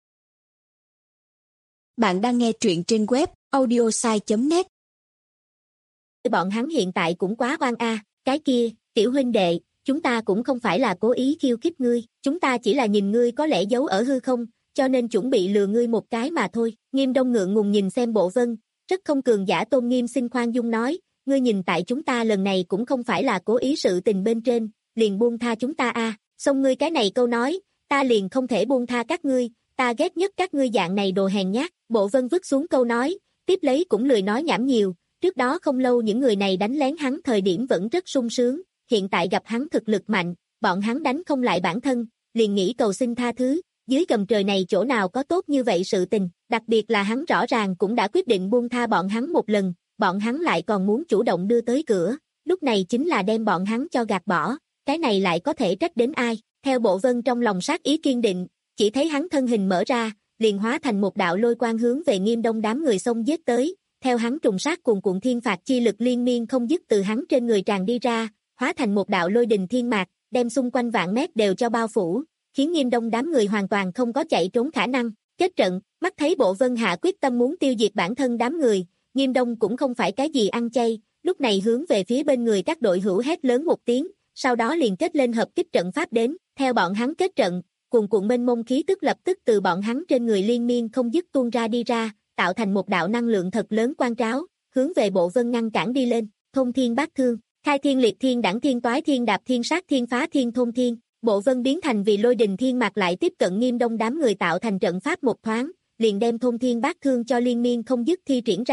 Bạn đang nghe truyện trên web audiosai chấm net. Bọn hắn hiện tại cũng quá oan a, à. Cái kia, tiểu huynh đệ, chúng ta cũng không phải là cố ý khiêu khích ngươi, chúng ta chỉ là nhìn ngươi có lẽ giấu ở hư không, cho nên chuẩn bị lừa ngươi một cái mà thôi. Nghiêm Đông ngượng ngùng nhìn xem bộ vân, rất không cường giả tôn nghiêm xin khoan dung nói, ngươi nhìn tại chúng ta lần này cũng không phải là cố ý sự tình bên trên, liền buông tha chúng ta a. À. Xong ngươi cái này câu nói, ta liền không thể buông tha các ngươi, ta ghét nhất các ngươi dạng này đồ hèn nhát. Bộ vân vứt xuống câu nói, tiếp lấy cũng lười nói nhảm nhiều, trước đó không lâu những người này đánh lén hắn thời điểm vẫn rất sung sướng, hiện tại gặp hắn thực lực mạnh, bọn hắn đánh không lại bản thân, liền nghĩ cầu xin tha thứ, dưới gầm trời này chỗ nào có tốt như vậy sự tình, đặc biệt là hắn rõ ràng cũng đã quyết định buông tha bọn hắn một lần, bọn hắn lại còn muốn chủ động đưa tới cửa, lúc này chính là đem bọn hắn cho gạt bỏ, cái này lại có thể trách đến ai. Theo bộ vân trong lòng sát ý kiên định, chỉ thấy hắn thân hình mở ra, liền hóa thành một đạo lôi quang hướng về Nghiêm Đông đám người xông giết tới, theo hắn trùng sát cuồn cuộn thiên phạt chi lực liên miên không dứt từ hắn trên người tràn đi ra, hóa thành một đạo lôi đình thiên mạc, đem xung quanh vạn mét đều cho bao phủ, khiến Nghiêm Đông đám người hoàn toàn không có chạy trốn khả năng. Kết trận, mắt thấy bộ vân hạ quyết tâm muốn tiêu diệt bản thân đám người, Nghiêm Đông cũng không phải cái gì ăn chay, lúc này hướng về phía bên người các đội hữu hét lớn một tiếng, sau đó liền kết lên hợp kích trận pháp đến, theo bọn hắn kết trận, cuồn cuộn mênh mông khí tức lập tức từ bọn hắn trên người liên miên không dứt tuôn ra đi ra, tạo thành một đạo năng lượng thật lớn quang tráo, hướng về bộ vân ngăn cản đi lên, thôn thiên bát thương, khai thiên liệt thiên đẳng thiên toái thiên đạp thiên sát thiên phá thiên thôn thiên, bộ vân biến thành vì lôi đình thiên mạc lại tiếp cận Nghiêm Đông đám người tạo thành trận pháp một thoáng, liền đem thôn thiên bát thương cho liên miên không dứt thi triển ra,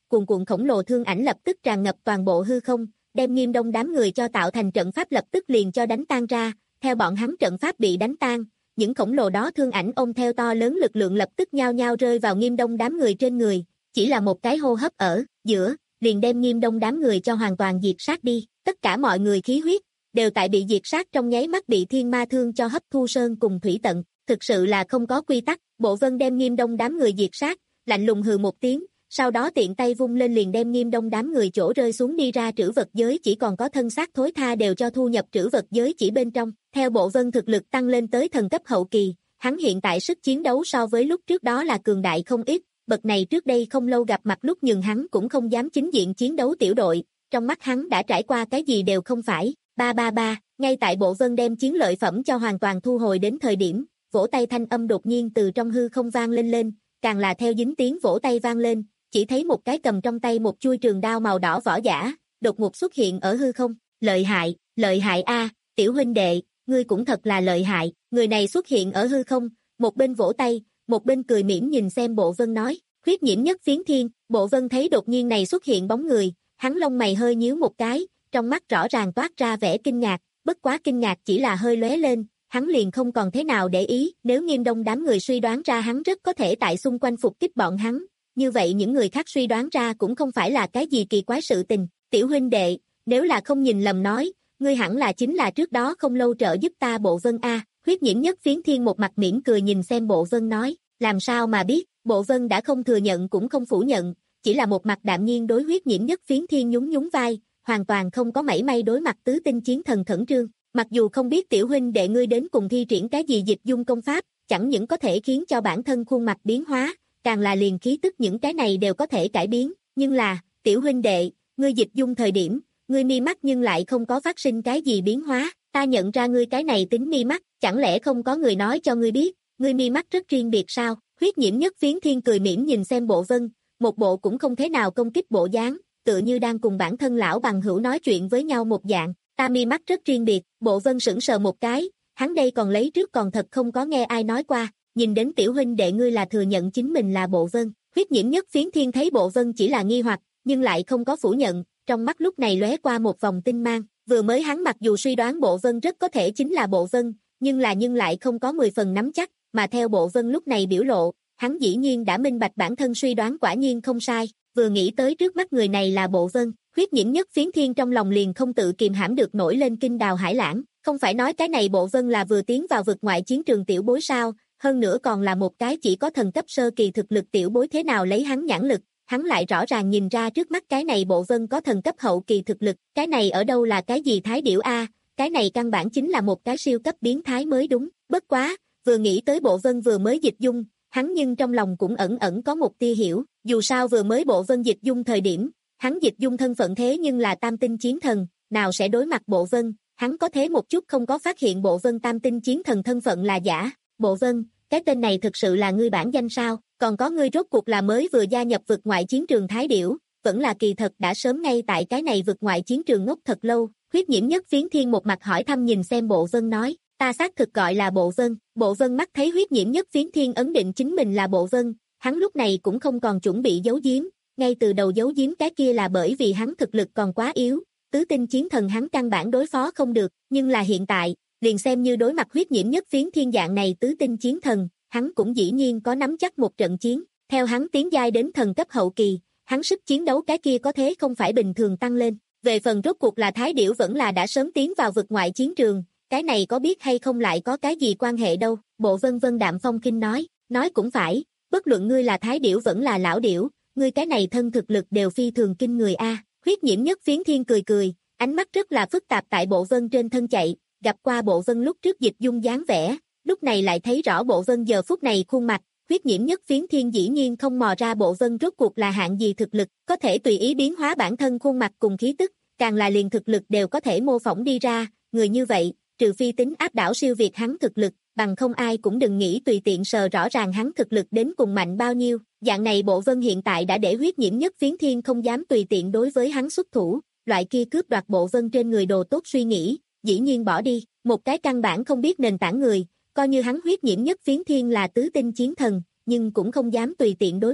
cuồn cuộn khổng lồ thương ảnh lập tức tràn ngập toàn bộ hư không, đem Nghiêm Đông đám người cho tạo thành trận pháp lập tức liền cho đánh tan ra, theo bọn hắn trận pháp bị đánh tan, những khổng lồ đó thương ảnh ôm theo to lớn lực lượng lập tức nhao nhao rơi vào Nghiêm Đông đám người trên người, chỉ là một cái hô hấp ở giữa, liền đem Nghiêm Đông đám người cho hoàn toàn diệt sát đi, tất cả mọi người khí huyết đều tại bị diệt sát trong nháy mắt bị thiên ma thương cho hấp thu sơn cùng thủy tận, thực sự là không có quy tắc. Bộ Vân đem Nghiêm Đông đám người diệt sát, lạnh lùng hừ một tiếng, sau đó tiện tay vung lên liền đem Nghiêm Đông đám người chỗ rơi xuống đi ra trữ vật giới chỉ còn có thân xác thối tha đều cho thu nhập trữ vật giới chỉ bên trong. Theo Bộ Vân thực lực tăng lên tới thần cấp hậu kỳ, hắn hiện tại sức chiến đấu so với lúc trước đó là cường đại không ít, bậc này trước đây không lâu gặp mặt lúc nhưng hắn cũng không dám chính diện chiến đấu tiểu đội, trong mắt hắn đã trải qua cái gì đều không phải. Ba ba ba, ngay tại Bộ Vân đem chiến lợi phẩm cho hoàn toàn thu hồi đến thời điểm, vỗ tay thanh âm đột nhiên từ trong hư không vang lên lên, càng là theo dính tiếng vỗ tay vang lên, chỉ thấy một cái cầm trong tay một chuôi trường đao màu đỏ võ giả, đột ngột xuất hiện ở hư không, lợi hại, lợi hại a, tiểu huynh đệ, ngươi cũng thật là lợi hại, người này xuất hiện ở hư không, một bên vỗ tay, một bên cười mỉm nhìn xem Bộ Vân nói, huyết nhiễm nhất phiến thiên. Bộ Vân thấy đột nhiên này xuất hiện bóng người, hắn lông mày hơi nhíu một cái, trong mắt rõ ràng toát ra vẻ kinh ngạc, bất quá kinh ngạc chỉ là hơi lóe lên, hắn liền không còn thế nào để ý, nếu Nghiêm Đông đám người suy đoán ra hắn rất có thể tại xung quanh phục kích bọn hắn, như vậy những người khác suy đoán ra cũng không phải là cái gì kỳ quái sự tình. Tiểu huynh đệ, nếu là không nhìn lầm nói, ngươi hẳn là chính là trước đó không lâu trợ giúp ta Bộ Vân a. Huyết nhiễm nhất phiến thiên một mặt mỉm cười nhìn xem Bộ Vân nói, làm sao mà biết. Bộ Vân đã không thừa nhận cũng không phủ nhận, chỉ là một mặt đạm nhiên đối huyết nhiễm nhất phiến thiên nhún nhún vai, hoàn toàn không có mảy may đối mặt tứ tinh chiến thần khẩn trương. Mặc dù không biết tiểu huynh đệ ngươi đến cùng thi triển cái gì dịch dung công pháp, chẳng những có thể khiến cho bản thân khuôn mặt biến hóa, càng là liền khí tức những cái này đều có thể cải biến, nhưng là, tiểu huynh đệ, ngươi dịch dung thời điểm, ngươi mi mắt nhưng lại không có phát sinh cái gì biến hóa, ta nhận ra ngươi cái này tính mi mắt, chẳng lẽ không có người nói cho ngươi biết, ngươi mi mắt rất riêng biệt sao? Huyết nhiễm nhất phiến thiên cười mỉm nhìn xem Bộ Vân, một bộ cũng không thế nào công kích bộ dáng, tựa như đang cùng bản thân lão bằng hữu nói chuyện với nhau một dạng. Ta mi mắt rất riêng biệt. Bộ Vân sững sờ một cái, hắn đây còn lấy trước còn thật không có nghe ai nói qua, nhìn đến tiểu huynh đệ ngươi là thừa nhận chính mình là Bộ Vân. Huyết nhiễm nhất phiến thiên thấy Bộ Vân chỉ là nghi hoặc, nhưng lại không có phủ nhận, trong mắt lúc này lóe qua một vòng tinh mang, vừa mới hắn mặc dù suy đoán Bộ Vân rất có thể chính là Bộ Vân, nhưng là nhưng lại không có mười phần nắm chắc, mà theo Bộ Vân lúc này biểu lộ, hắn dĩ nhiên đã minh bạch bản thân suy đoán quả nhiên không sai, vừa nghĩ tới trước mắt người này là Bộ Vân, huyết nhiễm nhất phiến thiên trong lòng liền không tự kìm hãm được nổi lên kinh đào hải lãng, không phải nói cái này Bộ Vân là vừa tiến vào vực ngoại chiến trường tiểu bối sao, hơn nữa còn là một cái chỉ có thần cấp sơ kỳ thực lực tiểu bối, thế nào lấy hắn nhãn lực, hắn lại rõ ràng nhìn ra trước mắt cái này Bộ Vân có thần cấp hậu kỳ thực lực, cái này ở đâu là cái gì thái điểu a, cái này căn bản chính là một cái siêu cấp biến thái mới đúng, bất quá, vừa nghĩ tới Bộ Vân vừa mới dịch dung, hắn nhưng trong lòng cũng ẩn ẩn có một tia hiểu, dù sao vừa mới Bộ Vân dịch dung thời điểm, hắn dịch dung thân phận thế nhưng là tam tinh chiến thần, nào sẽ đối mặt Bộ Vân, hắn có thế một chút không có phát hiện Bộ Vân tam tinh chiến thần thân phận là giả. Bộ Vân, cái tên này thực sự là ngươi bản danh sao, còn có ngươi rốt cuộc là mới vừa gia nhập vực ngoại chiến trường thái điểu, vẫn là kỳ thật đã sớm ngay tại cái này vực ngoại chiến trường ngốc thật lâu. Huyết nhiễm nhất phiến thiên một mặt hỏi thăm nhìn xem Bộ Vân nói, ta xác thực gọi là Bộ Vân. Bộ Vân mắt thấy huyết nhiễm nhất phiến thiên ấn định chính mình là Bộ Vân, hắn lúc này cũng không còn chuẩn bị giấu giếm, ngay từ đầu giấu giếm cái kia là bởi vì hắn thực lực còn quá yếu, tứ tinh chiến thần hắn căn bản đối phó không được, nhưng là hiện tại, liền xem như đối mặt huyết nhiễm nhất phiến thiên dạng này tứ tinh chiến thần, hắn cũng dĩ nhiên có nắm chắc một trận chiến, theo hắn tiến giai đến thần cấp hậu kỳ, hắn sức chiến đấu cái kia có thế không phải bình thường tăng lên, về phần rốt cuộc là thái điểu vẫn là đã sớm tiến vào vực ngoại chiến trường, cái này có biết hay không lại có cái gì quan hệ đâu. Bộ Vân Vân đạm phong kinh nói, nói cũng phải, bất luận ngươi là thái điểu vẫn là lão điểu, ngươi cái này thân thực lực đều phi thường kinh người a. Huyết nhiễm nhất phiến thiên cười cười, ánh mắt rất là phức tạp tại Bộ Vân trên thân chạy, gặp qua Bộ Vân lúc trước dịch dung dáng vẻ, lúc này lại thấy rõ Bộ Vân giờ phút này khuôn mặt, huyết nhiễm nhất phiến thiên dĩ nhiên không mò ra Bộ Vân rốt cuộc là hạng gì thực lực, có thể tùy ý biến hóa bản thân khuôn mặt cùng khí tức, càng là liền thực lực đều có thể mô phỏng đi ra, người như vậy, trừ phi tính áp đảo siêu việt hắn thực lực, bằng không ai cũng đừng nghĩ tùy tiện sờ rõ ràng hắn thực lực đến cùng mạnh bao nhiêu. Dạng này Bộ Vân hiện tại đã để huyết nhiễm nhất phiến thiên không dám tùy tiện đối với hắn xuất thủ, loại kia cướp đoạt Bộ Vân trên người đồ tốt suy nghĩ, dĩ nhiên bỏ đi, một cái căn bản không biết nền tảng người, coi như hắn huyết nhiễm nhất phiến thiên là tứ tinh chiến thần, nhưng cũng không dám tùy tiện đối mặt,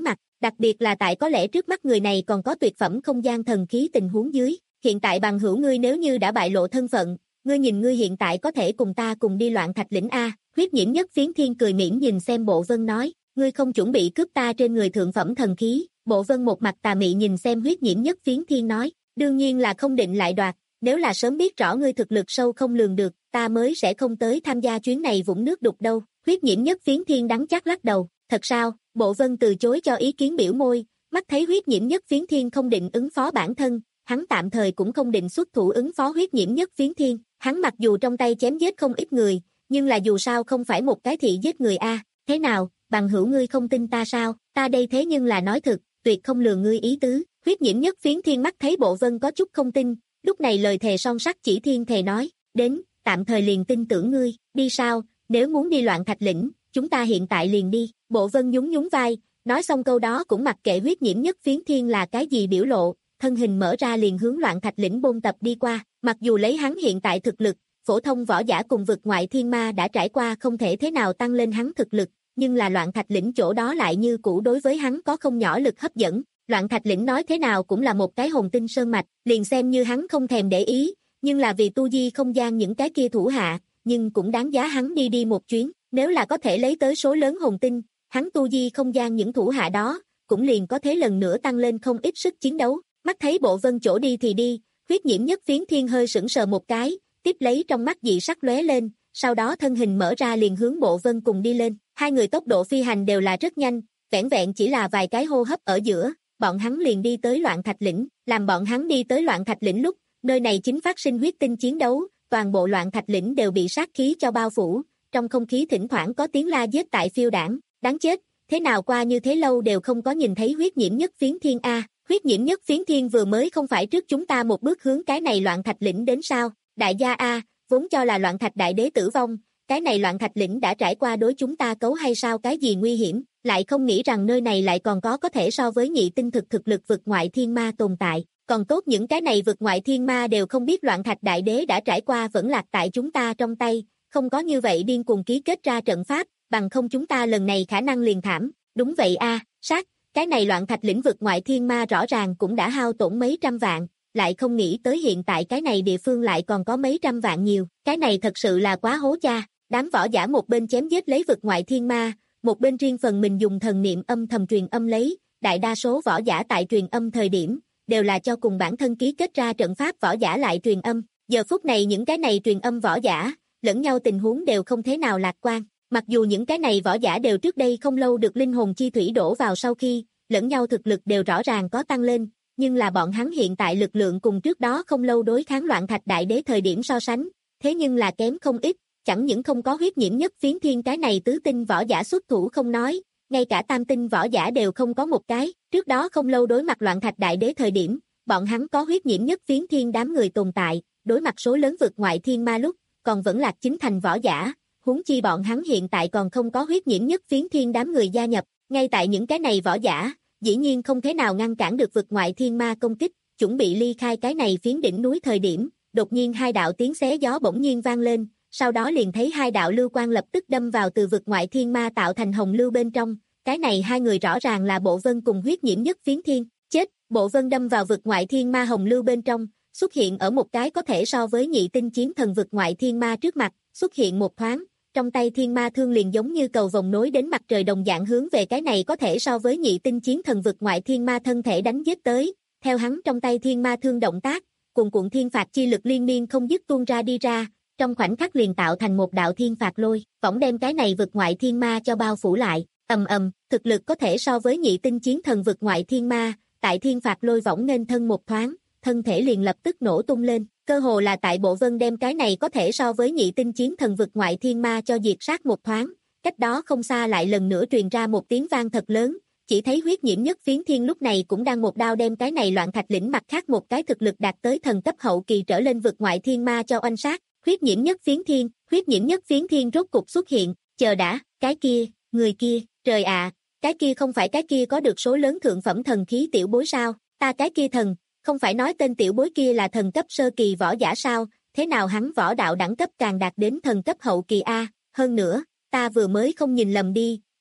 Đặc biệt là tại có lẽ trước mắt người này còn có tuyệt phẩm không gian thần khí tình huống dưới. Hiện tại bằng hữu ngươi nếu như đã bại lộ thân phận, ngươi nhìn ngươi hiện tại có thể cùng ta cùng đi Loạn Thạch Lĩnh a. Huyết nhiễm nhất phiến thiên cười mỉm nhìn xem Bộ Vân nói, ngươi không chuẩn bị cướp ta trên người thượng phẩm thần khí. Bộ Vân một mặt tà mị nhìn xem huyết nhiễm nhất phiến thiên nói, đương nhiên là không định lại đoạt, nếu là sớm biết rõ ngươi thực lực sâu không lường được, ta mới sẽ không tới tham gia chuyến này vũng nước đục đâu. Huyết nhiễm nhất phiến thiên đắng chắc lắc đầu, thật sao? Bộ Vân từ chối cho ý kiến biểu môi, mắt thấy huyết nhiễm nhất phiến thiên không định ứng phó bản thân, hắn tạm thời cũng không định xuất thủ ứng phó huyết nhiễm nhất phiến thiên, hắn mặc dù trong tay chém giết không ít người, nhưng là dù sao không phải một cái thị giết người a. Thế nào, bằng hữu ngươi không tin ta sao? Ta đây thế nhưng là nói thực, tuyệt không lừa ngươi ý tứ. Huyết nhiễm nhất phiến thiên mắt thấy Bộ Vân có chút không tin, lúc này lời thề son sắt chỉ thiên thề nói, đến, tạm thời liền tin tưởng ngươi, đi sao, nếu muốn đi Loạn Thạch Lĩnh, chúng ta hiện tại liền đi. Bộ Vân nhún nhún vai, nói xong câu đó cũng mặc kệ huyết nhiễm nhất phiến thiên là cái gì biểu lộ, thân hình mở ra liền hướng Loạn Thạch Lĩnh bôn tập đi qua. Mặc dù lấy hắn hiện tại thực lực, phổ thông võ giả cùng vực ngoại thiên ma đã trải qua không thể thế nào tăng lên hắn thực lực, nhưng là Loạn Thạch Lĩnh chỗ đó lại như cũ đối với hắn có không nhỏ lực hấp dẫn. Loạn Thạch Lĩnh nói thế nào cũng là một cái hồn tinh sơn mạch, liền xem như hắn không thèm để ý, nhưng là vì tu di không gian những cái kia thủ hạ, nhưng cũng đáng giá hắn đi đi một chuyến, nếu là có thể lấy tới số lớn hồn tinh, hắn tu di không gian những thủ hạ đó, cũng liền có thể lần nữa tăng lên không ít sức chiến đấu. Mắt thấy Bộ Vân chỗ đi thì đi, huyết nhiễm nhất phiến thiên hơi sững sờ một cái, tiếp lấy trong mắt dị sắc lóe lên, sau đó thân hình mở ra liền hướng Bộ Vân cùng đi lên. Hai người tốc độ phi hành đều là rất nhanh, vẻn vẹn chỉ là vài cái hô hấp ở giữa, bọn hắn liền đi tới Loạn Thạch Lĩnh. Làm bọn hắn đi tới Loạn Thạch Lĩnh lúc, nơi này chính phát sinh huyết tinh chiến đấu, toàn bộ Loạn Thạch Lĩnh đều bị sát khí cho bao phủ, trong không khí thỉnh thoảng có tiếng la giết tại phiêu đảng. Đáng chết, thế nào qua như thế lâu đều không có nhìn thấy huyết nhiễm nhất phiến thiên a. Huyết nhiễm nhất phiến thiên vừa mới không phải trước chúng ta một bước hướng cái này Loạn Thạch Lĩnh đến sao? Đại gia a, vốn cho là Loạn Thạch đại đế tử vong, cái này Loạn Thạch Lĩnh đã trải qua đối chúng ta cấu hay sao cái gì nguy hiểm, lại không nghĩ rằng nơi này lại còn có có thể so với nhị tinh thực thực lực vực ngoại thiên ma tồn tại. Còn tốt những cái này vực ngoại thiên ma đều không biết Loạn Thạch đại đế đã trải qua vẫn lạc tại chúng ta trong tay, không có như vậy điên cuồng ký kết ra trận pháp, bằng không chúng ta lần này khả năng liền thảm. Đúng vậy a, sát, cái này Loạn Thạch lĩnh vực ngoại thiên ma rõ ràng cũng đã hao tổn mấy trăm vạn, lại không nghĩ tới hiện tại cái này địa phương lại còn có mấy trăm vạn nhiều, cái này thật sự là quá hố cha. Đám võ giả một bên chém giết lấy vực ngoại thiên ma, một bên riêng phần mình dùng thần niệm âm thầm truyền âm lấy, đại đa số võ giả tại truyền âm thời điểm, đều là cho cùng bản thân ký kết ra trận pháp võ giả lại truyền âm. Giờ phút này những cái này truyền âm võ giả, lẫn nhau tình huống đều không thế nào lạc quan. Mặc dù những cái này võ giả đều trước đây không lâu được linh hồn chi thủy đổ vào sau khi, lẫn nhau thực lực đều rõ ràng có tăng lên, nhưng là bọn hắn hiện tại lực lượng cùng trước đó không lâu đối kháng Loạn Thạch đại đế thời điểm so sánh, thế nhưng là kém không ít, chẳng những không có huyết nhiễm nhất phiến thiên cái này tứ tinh võ giả xuất thủ không nói, ngay cả tam tinh võ giả đều không có một cái, trước đó không lâu đối mặt Loạn Thạch đại đế thời điểm, bọn hắn có huyết nhiễm nhất phiến thiên đám người tồn tại, đối mặt số lớn vực ngoại thiên ma lúc, còn vẫn là chính thành võ giả, huống chi bọn hắn hiện tại còn không có huyết nhiễm nhất phiến thiên đám người gia nhập, ngay tại những cái này võ giả, dĩ nhiên không thể nào ngăn cản được vực ngoại thiên ma công kích, chuẩn bị ly khai cái này phiến đỉnh núi thời điểm, đột nhiên hai đạo tiếng xé gió bỗng nhiên vang lên, sau đó liền thấy hai đạo lưu quang lập tức đâm vào từ vực ngoại thiên ma tạo thành hồng lưu bên trong, cái này hai người rõ ràng là Bộ Vân cùng huyết nhiễm nhất phiến thiên, chết, Bộ Vân đâm vào vực ngoại thiên ma hồng lưu bên trong, xuất hiện ở một cái có thể so với nhị tinh chiến thần vực ngoại thiên ma trước mặt, xuất hiện một thoáng, trong tay thiên ma thương liền giống như cầu vồng nối đến mặt trời đồng dạng hướng về cái này có thể so với nhị tinh chiến thần vực ngoại thiên ma thân thể đánh giết tới, theo hắn trong tay thiên ma thương động tác, cuồn cuộn thiên phạt chi lực liên miên không dứt tuôn ra đi ra, trong khoảnh khắc liền tạo thành một đạo thiên phạt lôi, võng đem cái này vực ngoại thiên ma cho bao phủ lại, ầm ầm, thực lực có thể so với nhị tinh chiến thần vực ngoại thiên ma, tại thiên phạt lôi võng nên thân một thoáng, thân thể liền lập tức nổ tung lên, cơ hồ là tại Bộ Vân đem cái này có thể so với nhị tinh chiến thần vực ngoại thiên ma cho diệt sát một thoáng, cách đó không xa lại lần nữa truyền ra một tiếng vang thật lớn, chỉ thấy huyết nhiễm nhất phiến thiên lúc này cũng đang một đao đem cái này Loạn Thạch lĩnh mặt khác một cái thực lực đạt tới thần cấp hậu kỳ trở lên vực ngoại thiên ma cho oanh sát, huyết nhiễm nhất phiến thiên, huyết nhiễm nhất phiến thiên rốt cục xuất hiện, chờ đã, cái kia, người kia, trời ạ, cái kia không phải cái kia có được số lớn thượng phẩm thần khí tiểu bối sao, ta cái kia thần, không phải nói tên tiểu bối kia là thần cấp sơ kỳ võ giả sao, thế nào hắn võ đạo đẳng cấp càng đạt đến thần cấp hậu kỳ a, hơn nữa, ta vừa mới không nhìn lầm đi,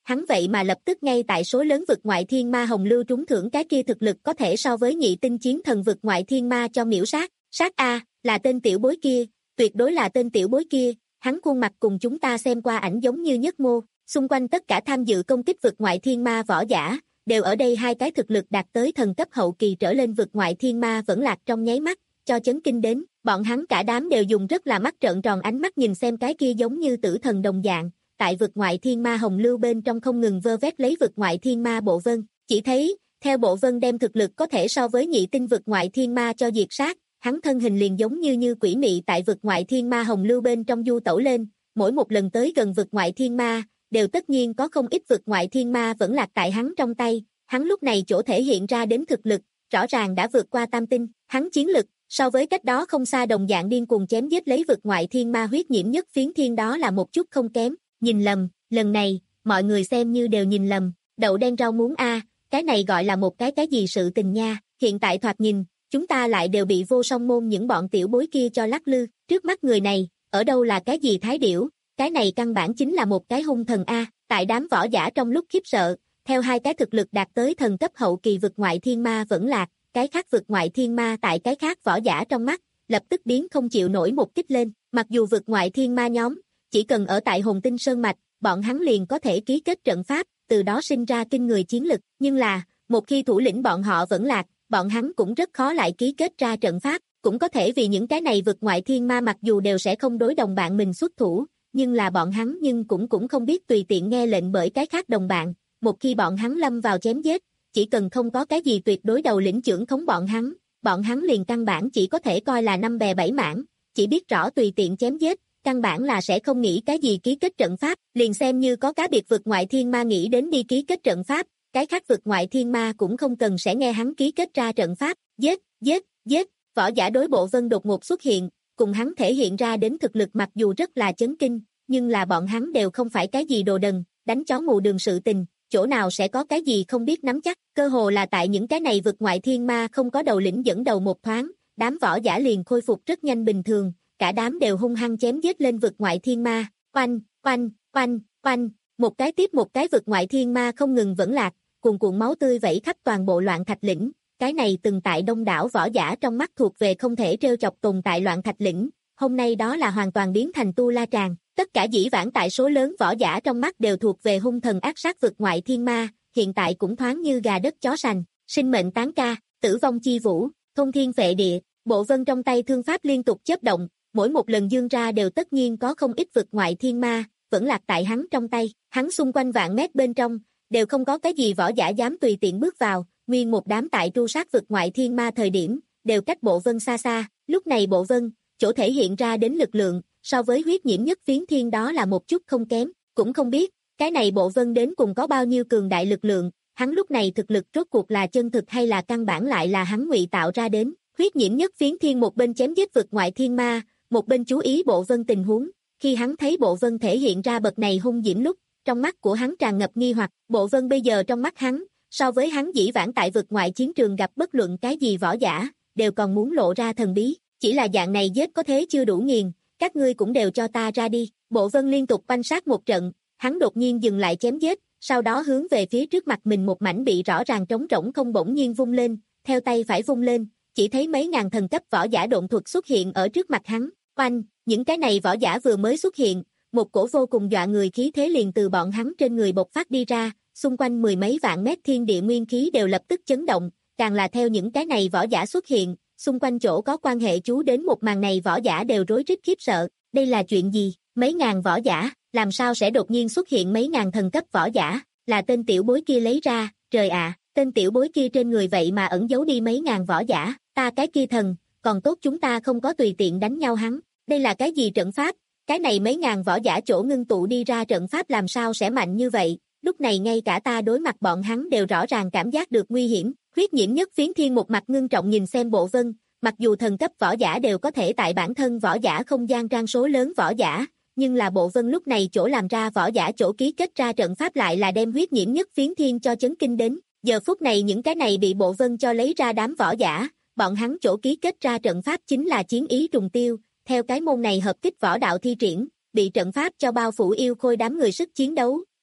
hắn vậy mà lập tức ngay tại số lớn vực ngoại thiên ma hồng lưu trúng thưởng cái kia thực lực có thể so với nhị tinh chiến thần vực ngoại thiên ma cho miễu sát, sát a, là tên tiểu bối kia, tuyệt đối là tên tiểu bối kia, hắn khuôn mặt cùng chúng ta xem qua ảnh giống như nhất mô, xung quanh tất cả tham dự công kích vực ngoại thiên ma võ giả, đều ở đây hai cái thực lực đạt tới thần cấp hậu kỳ trở lên vực ngoại thiên ma vẫn lạc trong nháy mắt, cho chấn kinh đến, bọn hắn cả đám đều dùng rất là mắt trợn tròn ánh mắt nhìn xem cái kia giống như tử thần đồng dạng, tại vực ngoại thiên ma hồng lưu bên trong không ngừng vơ vét lấy vực ngoại thiên ma bộ vân, chỉ thấy, theo bộ vân đem thực lực có thể so với nhị tinh vực ngoại thiên ma cho diệt sát, hắn thân hình liền giống như như quỷ mị tại vực ngoại thiên ma hồng lưu bên trong du tẩu lên, mỗi một lần tới gần vực ngoại thiên ma, đều tất nhiên có không ít vực ngoại thiên ma vẫn lạc tại hắn trong tay, hắn lúc này chỗ thể hiện ra đến thực lực, rõ ràng đã vượt qua tam tinh, hắn chiến lực, so với cách đó không xa đồng dạng điên cuồng chém giết lấy vực ngoại thiên ma huyết nhiễm nhất phiến thiên đó là một chút không kém, nhìn lầm, lần này, mọi người xem như đều nhìn lầm, đậu đen rau muống a, cái này gọi là một cái cái gì sự tình nha, hiện tại thoạt nhìn, chúng ta lại đều bị vô song môn những bọn tiểu bối kia cho lắc lư, trước mắt người này, ở đâu là cái gì thái điểu, cái này căn bản chính là một cái hung thần a, tại đám võ giả trong lúc khiếp sợ, theo hai cái thực lực đạt tới thần cấp hậu kỳ vực ngoại thiên ma vẫn lạc, cái khác vực ngoại thiên ma tại cái khác võ giả trong mắt, lập tức biến không chịu nổi một kích lên, mặc dù vực ngoại thiên ma nhóm, chỉ cần ở tại Hồn Tinh Sơn Mạch, bọn hắn liền có thể ký kết trận pháp, từ đó sinh ra kinh người chiến lực, nhưng là, một khi thủ lĩnh bọn họ vẫn lạc, bọn hắn cũng rất khó lại ký kết ra trận pháp, cũng có thể vì những cái này vực ngoại thiên ma mặc dù đều sẽ không đối đồng bạn mình xuất thủ, nhưng là bọn hắn nhưng cũng cũng không biết tùy tiện nghe lệnh bởi cái khác đồng bạn, một khi bọn hắn lâm vào chém giết, chỉ cần không có cái gì tuyệt đối đầu lĩnh trưởng khống bọn hắn, bọn hắn liền căn bản chỉ có thể coi là năm bè bảy mảng, chỉ biết rõ tùy tiện chém giết, căn bản là sẽ không nghĩ cái gì ký kết trận pháp, liền xem như có cá biệt vực ngoại thiên ma nghĩ đến đi ký kết trận pháp, cái khác vực ngoại thiên ma cũng không cần sẽ nghe hắn ký kết ra trận pháp, giết, giết, giết, võ giả đối bộ vân đột ngột xuất hiện, cùng hắn thể hiện ra đến thực lực mặc dù rất là chấn kinh, nhưng là bọn hắn đều không phải cái gì đồ đần, đánh chó mù đường sự tình, chỗ nào sẽ có cái gì không biết nắm chắc, cơ hồ là tại những cái này vực ngoại thiên ma không có đầu lĩnh dẫn đầu một thoáng, đám võ giả liền khôi phục rất nhanh bình thường, cả đám đều hung hăng chém giết lên vực ngoại thiên ma, oanh, oanh, oanh, oanh, một cái tiếp một cái vực ngoại thiên ma không ngừng vẫn lạc, cuồn cuộn máu tươi vẩy khắp toàn bộ Loạn Thạch lĩnh, cái này từng tại đông đảo võ giả trong mắt thuộc về không thể trêu chọc tồn tại Loạn Thạch lĩnh, hôm nay đó là hoàn toàn biến thành tu la tràng, tất cả dĩ vãng tại số lớn võ giả trong mắt đều thuộc về hung thần ác sát vực ngoại thiên ma, hiện tại cũng thoáng như gà đất chó sành, sinh mệnh tán ca, tử vong chi vũ, thôn thiên phệ địa, bộ vân trong tay thương pháp liên tục chớp động, mỗi một lần dương ra đều tất nhiên có không ít vực ngoại thiên ma, vẫn lạc tại hắn trong tay, hắn xung quanh vạn mét bên trong, đều không có cái gì võ giả dám tùy tiện bước vào, nguyên một đám tại tru sát vực ngoại thiên ma thời điểm, đều cách bộ vân xa xa, lúc này bộ vân, chỗ thể hiện ra đến lực lượng, so với huyết nhiễm nhất phiến thiên đó là một chút không kém, cũng không biết, cái này bộ vân đến cùng có bao nhiêu cường đại lực lượng, hắn lúc này thực lực rốt cuộc là chân thực hay là căn bản lại là hắn ngụy tạo ra đến, huyết nhiễm nhất phiến thiên một bên chém giết vực ngoại thiên ma, một bên chú ý bộ vân tình huống, khi hắn thấy bộ vân thể hiện ra bậc này hung diễm lúc, trong mắt của hắn tràn ngập nghi hoặc, bộ vân bây giờ trong mắt hắn, so với hắn dĩ vãng tại vực ngoại chiến trường gặp bất luận cái gì võ giả, đều còn muốn lộ ra thần bí, chỉ là dạng này giết có thế chưa đủ nghiền, các ngươi cũng đều cho ta ra đi, bộ vân liên tục banh sát một trận, hắn đột nhiên dừng lại chém giết, sau đó hướng về phía trước mặt mình một mảnh bị rõ ràng trống rỗng không bỗng nhiên vung lên, theo tay phải vung lên, chỉ thấy mấy ngàn thần cấp võ giả độn thuật xuất hiện ở trước mặt hắn, oanh, những cái này võ giả vừa mới xuất hiện, một cổ vô cùng dọa người khí thế liền từ bọn hắn trên người bộc phát đi ra, xung quanh mười mấy vạn mét thiên địa nguyên khí đều lập tức chấn động, càng là theo những cái này võ giả xuất hiện, xung quanh chỗ có quan hệ chú đến một màn này võ giả đều rối rít khiếp sợ, đây là chuyện gì, mấy ngàn võ giả, làm sao sẽ đột nhiên xuất hiện mấy ngàn thần cấp võ giả, là tên tiểu bối kia lấy ra, trời ạ, tên tiểu bối kia trên người vậy mà ẩn giấu đi mấy ngàn võ giả, ta cái kia thần, còn tốt chúng ta không có tùy tiện đánh nhau hắn, đây là cái gì trận pháp, cái này mấy ngàn võ giả chỗ ngưng tụ đi ra trận pháp làm sao sẽ mạnh như vậy, lúc này ngay cả ta đối mặt bọn hắn đều rõ ràng cảm giác được nguy hiểm, huyết nhiễm nhất phiến thiên một mặt ngưng trọng nhìn xem bộ vân, mặc dù thần cấp võ giả đều có thể tại bản thân võ giả không gian trang số lớn võ giả, nhưng là bộ vân lúc này chỗ làm ra võ giả chỗ ký kết ra trận pháp lại là đem huyết nhiễm nhất phiến thiên cho chấn kinh đến, giờ phút này những cái này bị bộ vân cho lấy ra đám võ giả, bọn hắn chỗ ký kết ra trận pháp chính là chiến ý trùng tiêu, theo cái môn này hợp kích võ đạo thi triển, bị trận pháp cho bao phủ yêu khôi đám người sức chiến đấu,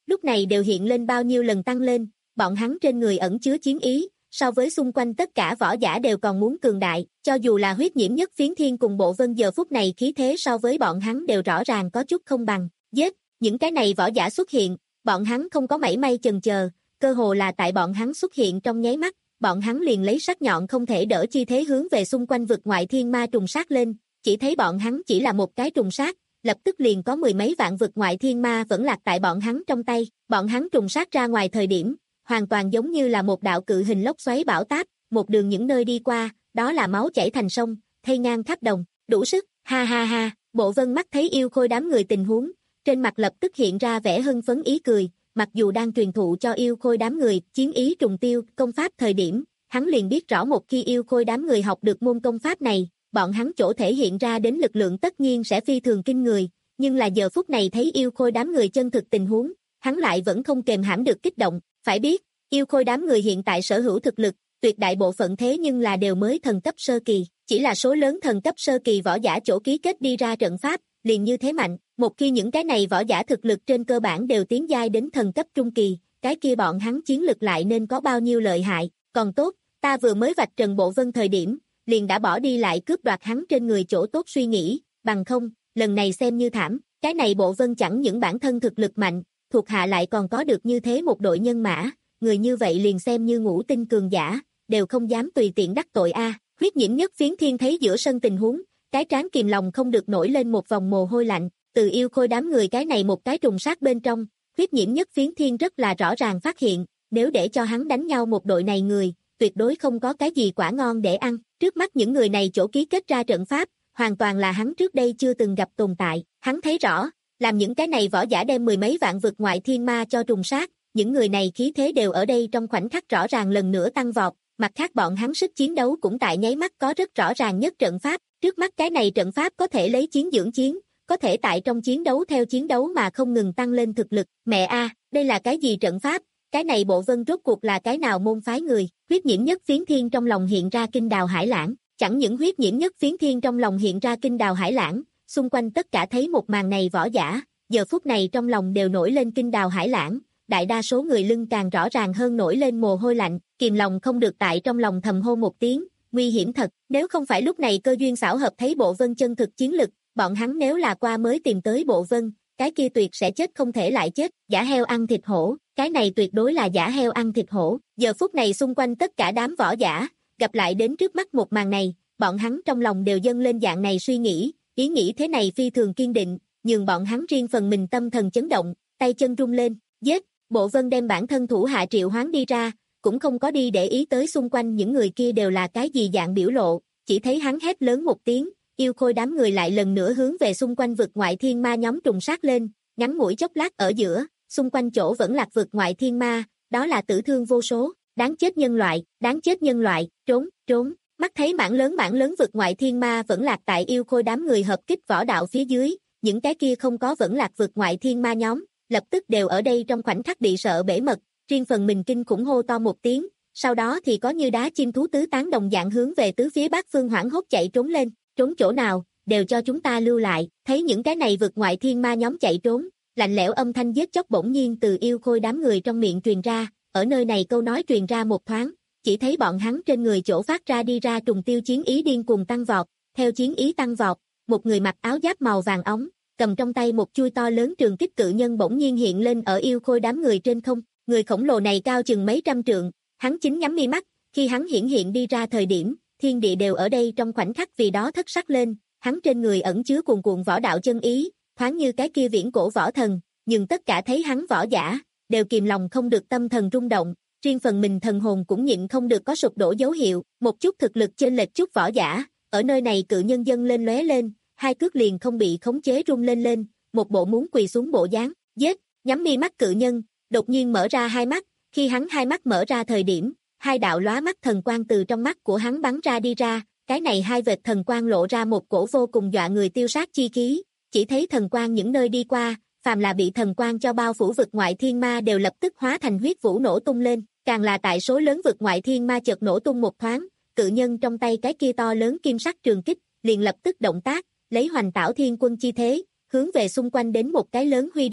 lúc này đều hiện lên bao nhiêu lần tăng lên, bọn hắn trên người ẩn chứa chiến ý, so với xung quanh tất cả võ giả đều còn muốn cường đại, cho dù là huyết nhiễm nhất phiến thiên cùng bộ vân giờ phút này khí thế so với bọn hắn đều rõ ràng có chút không bằng, giết, những cái này võ giả xuất hiện, bọn hắn không có mảy may chần chờ, cơ hồ là tại bọn hắn xuất hiện trong nháy mắt, bọn hắn liền lấy sắc nhọn không thể đỡ chi thế hướng về xung quanh vực ngoại thiên ma trùng sát lên, chỉ thấy bọn hắn chỉ là một cái trùng sát, lập tức liền có mười mấy vạn vực ngoại thiên ma vẫn lạc tại bọn hắn trong tay, bọn hắn trùng sát ra ngoài thời điểm, hoàn toàn giống như là một đạo cự hình lốc xoáy bão táp, một đường những nơi đi qua, đó là máu chảy thành sông, thây ngang khắp đồng, đủ sức, ha ha ha, Bộ Vân mắt thấy yêu khôi đám người tình huống, trên mặt lập tức hiện ra vẻ hưng phấn ý cười, mặc dù đang truyền thụ cho yêu khôi đám người chiến ý trùng tiêu công pháp thời điểm, hắn liền biết rõ một khi yêu khôi đám người học được môn công pháp này, bọn hắn chỗ thể hiện ra đến lực lượng tất nhiên sẽ phi thường kinh người, nhưng là giờ phút này thấy yêu khôi đám người chân thực tình huống, hắn lại vẫn không kềm hãm được kích động, phải biết, yêu khôi đám người hiện tại sở hữu thực lực, tuyệt đại bộ phận thế nhưng là đều mới thần cấp sơ kỳ, chỉ là số lớn thần cấp sơ kỳ võ giả chỗ ký kết đi ra trận pháp, liền như thế mạnh, một khi những cái này võ giả thực lực trên cơ bản đều tiến giai đến thần cấp trung kỳ, cái kia bọn hắn chiến lực lại nên có bao nhiêu lợi hại, còn tốt, ta vừa mới vạch trần Bộ Vân thời điểm, liền đã bỏ đi lại cướp đoạt hắn trên người chỗ tốt suy nghĩ, bằng không, lần này xem như thảm, cái này Bộ Vân chẳng những bản thân thực lực mạnh, thuộc hạ lại còn có được như thế một đội nhân mã, người như vậy liền xem như ngũ tinh cường giả, đều không dám tùy tiện đắc tội a. Huyết nhiễm nhất phiến thiên thấy giữa sân tình huống, cái trán kìm lòng không được nổi lên một vòng mồ hôi lạnh, từ yêu khôi đám người cái này một cái trùng sát bên trong, huyết nhiễm nhất phiến thiên rất là rõ ràng phát hiện, nếu để cho hắn đánh nhau một đội này người, tuyệt đối không có cái gì quả ngon để ăn, trước mắt những người này chỗ ký kết ra trận pháp, hoàn toàn là hắn trước đây chưa từng gặp tồn tại, hắn thấy rõ, làm những cái này võ giả đem mười mấy vạn vực ngoại thiên ma cho trùng sát, những người này khí thế đều ở đây trong khoảnh khắc rõ ràng lần nữa tăng vọt, mặt khác bọn hắn sức chiến đấu cũng tại nháy mắt có rất rõ ràng nhất trận pháp, trước mắt cái này trận pháp có thể lấy chiến dưỡng chiến, có thể tại trong chiến đấu theo chiến đấu mà không ngừng tăng lên thực lực, mẹ a, đây là cái gì trận pháp, cái này Bộ Vân rốt cuộc là cái nào môn phái người, huyết nhiễm nhất phiến thiên trong lòng hiện ra kinh đào hải lãng, chẳng những huyết nhiễm nhất phiến thiên trong lòng hiện ra kinh đào hải lãng, xung quanh tất cả thấy một màn này võ giả, giờ phút này trong lòng đều nổi lên kinh đào hải lãng, đại đa số người lưng càng rõ ràng hơn nổi lên mồ hôi lạnh, kìm lòng không được tại trong lòng thầm hô một tiếng, nguy hiểm thật, nếu không phải lúc này cơ duyên xảo hợp thấy Bộ Vân chân thực chiến lực, bọn hắn nếu là qua mới tìm tới Bộ Vân, cái kia tuyệt sẽ chết không thể lại chết, giả heo ăn thịt hổ, cái này tuyệt đối là giả heo ăn thịt hổ, giờ phút này xung quanh tất cả đám võ giả, gặp lại đến trước mắt một màn này, bọn hắn trong lòng đều dâng lên dạng này suy nghĩ, ý nghĩ thế này phi thường kiên định, nhường bọn hắn riêng phần mình tâm thần chấn động, tay chân rung lên, giết, Bộ Vân đem bản thân thủ hạ triệu hoán đi ra, cũng không có đi để ý tới xung quanh những người kia đều là cái gì dạng biểu lộ, chỉ thấy hắn hét lớn một tiếng, yêu khôi đám người lại lần nữa hướng về xung quanh vực ngoại thiên ma nhóm trùng sát lên, ngắn ngủi chốc lát ở giữa, xung quanh chỗ vẫn lạc vực ngoại thiên ma, đó là tử thương vô số, đáng chết nhân loại, đáng chết nhân loại, trốn, trốn, mắt thấy mảng lớn mảng lớn vực ngoại thiên ma vẫn lạc tại yêu khôi đám người hợp kích võ đạo phía dưới, những cái kia không có vẫn lạc vực ngoại thiên ma nhóm, lập tức đều ở đây trong khoảnh khắc bị sợ bể mật, riêng phần mình kinh khủng hô to một tiếng, sau đó thì có như đá chim thú tứ tán đồng dạng hướng về tứ phía bát phương hoảng hốt chạy trốn lên, trốn chỗ nào, đều cho chúng ta lưu lại, thấy những cái này vực ngoại thiên ma nhóm chạy trốn, lạnh lẽo âm thanh giết chóc bỗng nhiên từ yêu khôi đám người trong miệng truyền ra, ở nơi này câu nói truyền ra một thoáng, chỉ thấy bọn hắn trên người chỗ phát ra đi ra trùng tiêu chiến ý điên cuồng tăng vọt, theo chiến ý tăng vọt, một người mặc áo giáp màu vàng óng, cầm trong tay một chuôi to lớn trường kích cự nhân bỗng nhiên hiện lên ở yêu khôi đám người trên không, người khổng lồ này cao chừng mấy trăm trượng, hắn chính nhắm mi mắt, khi hắn hiển hiện đi ra thời điểm, thiên địa đều ở đây trong khoảnh khắc vì đó thất sắc lên, hắn trên người ẩn chứa cuồn cuộn võ đạo chân ý, thoáng như cái kia viễn cổ võ thần, nhưng tất cả thấy hắn võ giả, đều kìm lòng không được tâm thần rung động, riêng phần mình thần hồn cũng nhịn không được có sụp đổ dấu hiệu, một chút thực lực chênh lệch chút võ giả, ở nơi này cự nhân dâng lên lóe lên, hai cước liền không bị khống chế rung lên lên, một bộ muốn quỳ xuống bộ dáng, giết, nhắm mi mắt cự nhân, đột nhiên mở ra hai mắt, khi hắn hai mắt mở ra thời điểm, hai đạo lóa mắt thần quang từ trong mắt của hắn bắn ra đi ra, cái này hai vệt thần quang lộ ra một cổ vô cùng dọa người tiêu sát chi khí, chỉ thấy thần quang những nơi đi qua, phàm là bị thần quang cho bao phủ vực ngoại thiên ma đều lập tức hóa thành huyết vũ nổ tung lên, càng là tại số lớn vực ngoại thiên ma chợt nổ tung một thoáng, cự nhân trong tay cái kia to lớn kim sắc trường kích, liền lập tức động tác, lấy hoành tảo thiên quân chi thế, hướng về xung quanh đến một cái lớn huy động,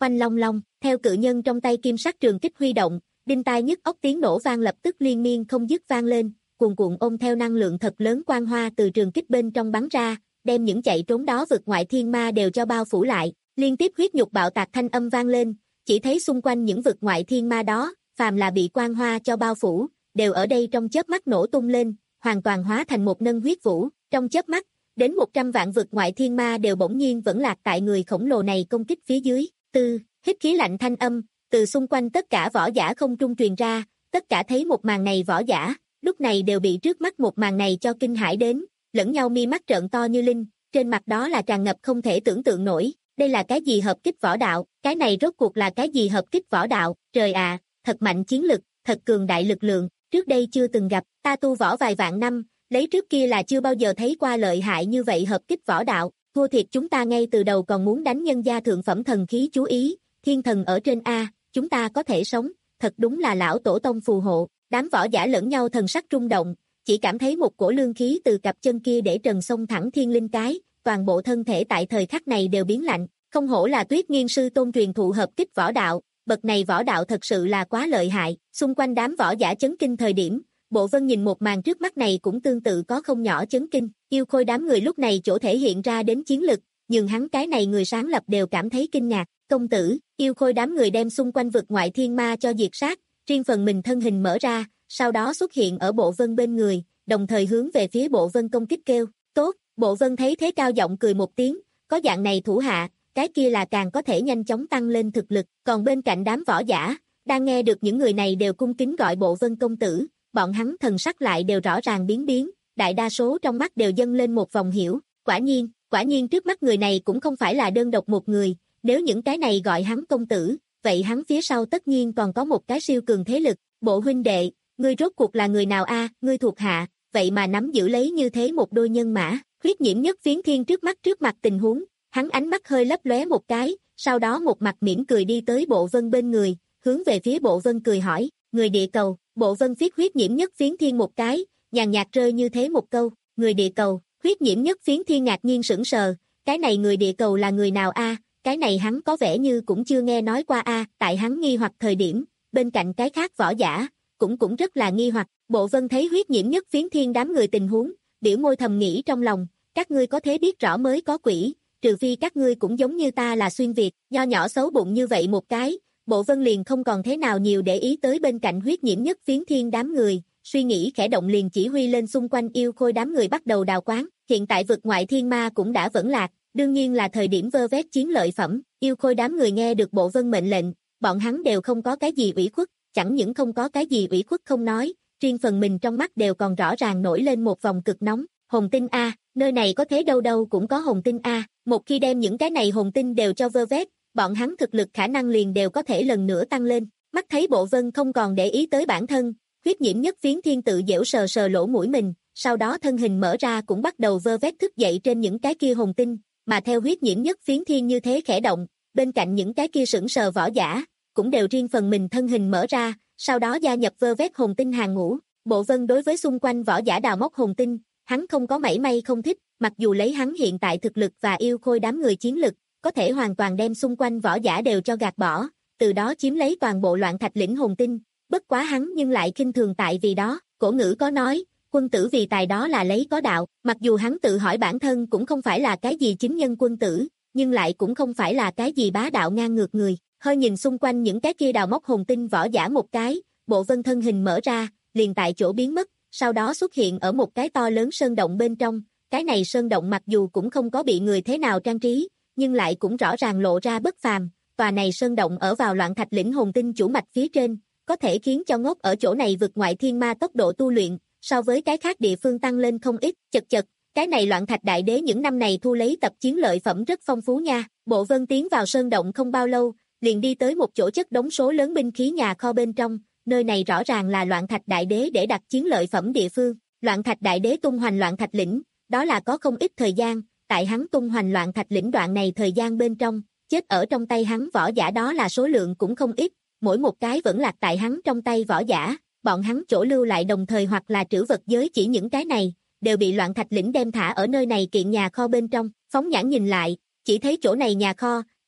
oanh long long, theo cự nhân trong tay kim sắc trường kích huy động, đinh tai nhức óc tiếng nổ vang lập tức liên miên không dứt vang lên, cuồn cuộn ôm theo năng lượng thật lớn quang hoa từ trường kích bên trong bắn ra, đem những chạy trốn đó vực ngoại thiên ma đều cho bao phủ lại, liên tiếp huyết nhục bạo tạc thanh âm vang lên, chỉ thấy xung quanh những vực ngoại thiên ma đó, phàm là bị quang hoa cho bao phủ, đều ở đây trong chớp mắt nổ tung lên, hoàn toàn hóa thành một nâng huyết vũ, trong chớp mắt, đến một trăm vạn vực ngoại thiên ma đều bỗng nhiên vẫn lạc tại người khổng lồ này công kích phía dưới, tư, hít khí lạnh thanh âm, từ xung quanh tất cả võ giả không trung truyền ra, tất cả thấy một màn này võ giả, lúc này đều bị trước mắt một màn này cho kinh hãi đến, lẫn nhau mi mắt trợn to như linh, trên mặt đó là tràn ngập không thể tưởng tượng nổi, đây là cái gì hợp kích võ đạo, cái này rốt cuộc là cái gì hợp kích võ đạo, trời ạ, thật mạnh chiến lực, thật cường đại lực lượng, trước đây chưa từng gặp, ta tu võ vài vạn năm, lấy trước kia là chưa bao giờ thấy qua lợi hại như vậy hợp kích võ đạo, thua thiệt chúng ta ngay từ đầu còn muốn đánh nhân gia thượng phẩm thần khí chú ý, thiên thần ở trên A, chúng ta có thể sống, thật đúng là lão tổ tông phù hộ, đám võ giả lẫn nhau thần sắc rung động, chỉ cảm thấy một cổ lương khí từ cặp chân kia để trần xông thẳng thiên linh cái, toàn bộ thân thể tại thời khắc này đều biến lạnh, không hổ là Tuyết Nghiên sư tôn truyền thụ hợp kích võ đạo, bậc này võ đạo thật sự là quá lợi hại, xung quanh đám võ giả chấn kinh thời điểm, Bộ Vân nhìn một màn trước mắt này cũng tương tự có không nhỏ chấn kinh, Yêu Khôi đám người lúc này chỗ thể hiện ra đến chiến lực, nhưng hắn cái này người sáng lập đều cảm thấy kinh ngạc, công tử, Yêu Khôi đám người đem xung quanh vực ngoại thiên ma cho diệt sát, riêng phần mình thân hình mở ra, sau đó xuất hiện ở Bộ Vân bên người, đồng thời hướng về phía Bộ Vân công kích kêu, tốt, Bộ Vân thấy thế cao giọng cười một tiếng, có dạng này thủ hạ, cái kia là càng có thể nhanh chóng tăng lên thực lực, còn bên cạnh đám võ giả, đang nghe được những người này đều cung kính gọi Bộ Vân công tử, bọn hắn thần sắc lại đều rõ ràng biến biến, đại đa số trong mắt đều dâng lên một vòng hiểu, quả nhiên, quả nhiên trước mắt người này cũng không phải là đơn độc một người, nếu những cái này gọi hắn công tử, vậy hắn phía sau tất nhiên còn có một cái siêu cường thế lực, Bộ huynh đệ, ngươi rốt cuộc là người nào a, ngươi thuộc hạ, vậy mà nắm giữ lấy như thế một đôi nhân mã, huyết nhiễm nhất phiến thiên trước mắt trước mặt tình huống, hắn ánh mắt hơi lấp lóe một cái, sau đó một mặt mỉm cười đi tới Bộ Vân bên người, hướng về phía Bộ Vân cười hỏi, người địa cầu, Bộ Vân viết huyết nhiễm nhất phiến thiên một cái, nhàn nhạt rơi như thế một câu, người địa cầu, huyết nhiễm nhất phiến thiên ngạc nhiên sững sờ, cái này người địa cầu là người nào a? Cái này hắn có vẻ như cũng chưa nghe nói qua a, tại hắn nghi hoặc thời điểm, bên cạnh cái khác võ giả, cũng cũng rất là nghi hoặc, Bộ Vân thấy huyết nhiễm nhất phiến thiên đám người tình huống, biểu môi thầm nghĩ trong lòng, các ngươi có thế biết rõ mới có quỷ, trừ phi các ngươi cũng giống như ta là xuyên Việt, nho nhỏ xấu bụng như vậy một cái, Bộ Vân liền không còn thế nào nhiều để ý tới bên cạnh huyết nhiễm nhất phiến thiên đám người, suy nghĩ khẽ động liền chỉ huy lên xung quanh Yêu Khôi đám người bắt đầu đào quán, hiện tại vực ngoại thiên ma cũng đã vẫn lạc, đương nhiên là thời điểm vơ vét chiến lợi phẩm, Yêu Khôi đám người nghe được Bộ Vân mệnh lệnh, bọn hắn đều không có cái gì ủy khuất, chẳng những không có cái gì ủy khuất không nói, riêng phần mình trong mắt đều còn rõ ràng nổi lên một vòng cực nóng, hồn tinh a, nơi này có thế đâu đâu cũng có hồn tinh a, một khi đem những cái này hồn tinh đều cho vơ vét, bọn hắn thực lực khả năng liền đều có thể lần nữa tăng lên, mắt thấy Bộ Vân không còn để ý tới bản thân, huyết nhiễm nhất phiến thiên tự dễu sờ sờ lỗ mũi mình, sau đó thân hình mở ra cũng bắt đầu vơ vét thức dậy trên những cái kia hồn tinh, mà theo huyết nhiễm nhất phiến thiên như thế khẽ động, bên cạnh những cái kia sững sờ võ giả, cũng đều riêng phần mình thân hình mở ra, sau đó gia nhập vơ vét hồn tinh hàng ngũ. Bộ Vân đối với xung quanh võ giả đào móc hồn tinh, hắn không có mảy may không thích, mặc dù lấy hắn hiện tại thực lực và Yêu Khôi đám người chiến lực, có thể hoàn toàn đem xung quanh võ giả đều cho gạt bỏ, từ đó chiếm lấy toàn bộ loạn thạch lĩnh hồn tinh, bất quá hắn nhưng lại khinh thường tại vì đó, cổ ngữ có nói, quân tử vì tài đó là lấy có đạo, mặc dù hắn tự hỏi bản thân cũng không phải là cái gì chính nhân quân tử, nhưng lại cũng không phải là cái gì bá đạo ngang ngược người, hơi nhìn xung quanh những cái kia đào móc hồn tinh võ giả một cái, Bộ Vân thân hình mở ra, liền tại chỗ biến mất, sau đó xuất hiện ở một cái to lớn sơn động bên trong, cái này sơn động mặc dù cũng không có bị người thế nào trang trí, nhưng lại cũng rõ ràng lộ ra bất phàm, tòa này sơn động ở vào loạn thạch lĩnh hồn tinh chủ mạch phía trên, có thể khiến cho ngốc ở chỗ này vượt ngoại thiên ma tốc độ tu luyện, so với cái khác địa phương tăng lên không ít, chật chật, cái này loạn thạch đại đế những năm này thu lấy tập chiến lợi phẩm rất phong phú nha. Bộ Vân tiến vào sơn động không bao lâu, liền đi tới một chỗ chất đống số lớn binh khí nhà kho bên trong, nơi này rõ ràng là loạn thạch đại đế để đặt chiến lợi phẩm địa phương. Loạn thạch đại đế tung hoành loạn thạch lĩnh, đó là có không ít thời gian, tại hắn tung hoành loạn thạch lĩnh đoạn này thời gian bên trong, chết ở trong tay hắn võ giả đó là số lượng cũng không ít, mỗi một cái vẫn lạc tại hắn trong tay võ giả, bọn hắn chỗ lưu lại đồng thời hoặc là trữ vật giới chỉ những cái này, đều bị loạn thạch lĩnh đem thả ở nơi này kiện nhà kho bên trong, phóng nhãn nhìn lại, chỉ thấy chỗ này nhà kho,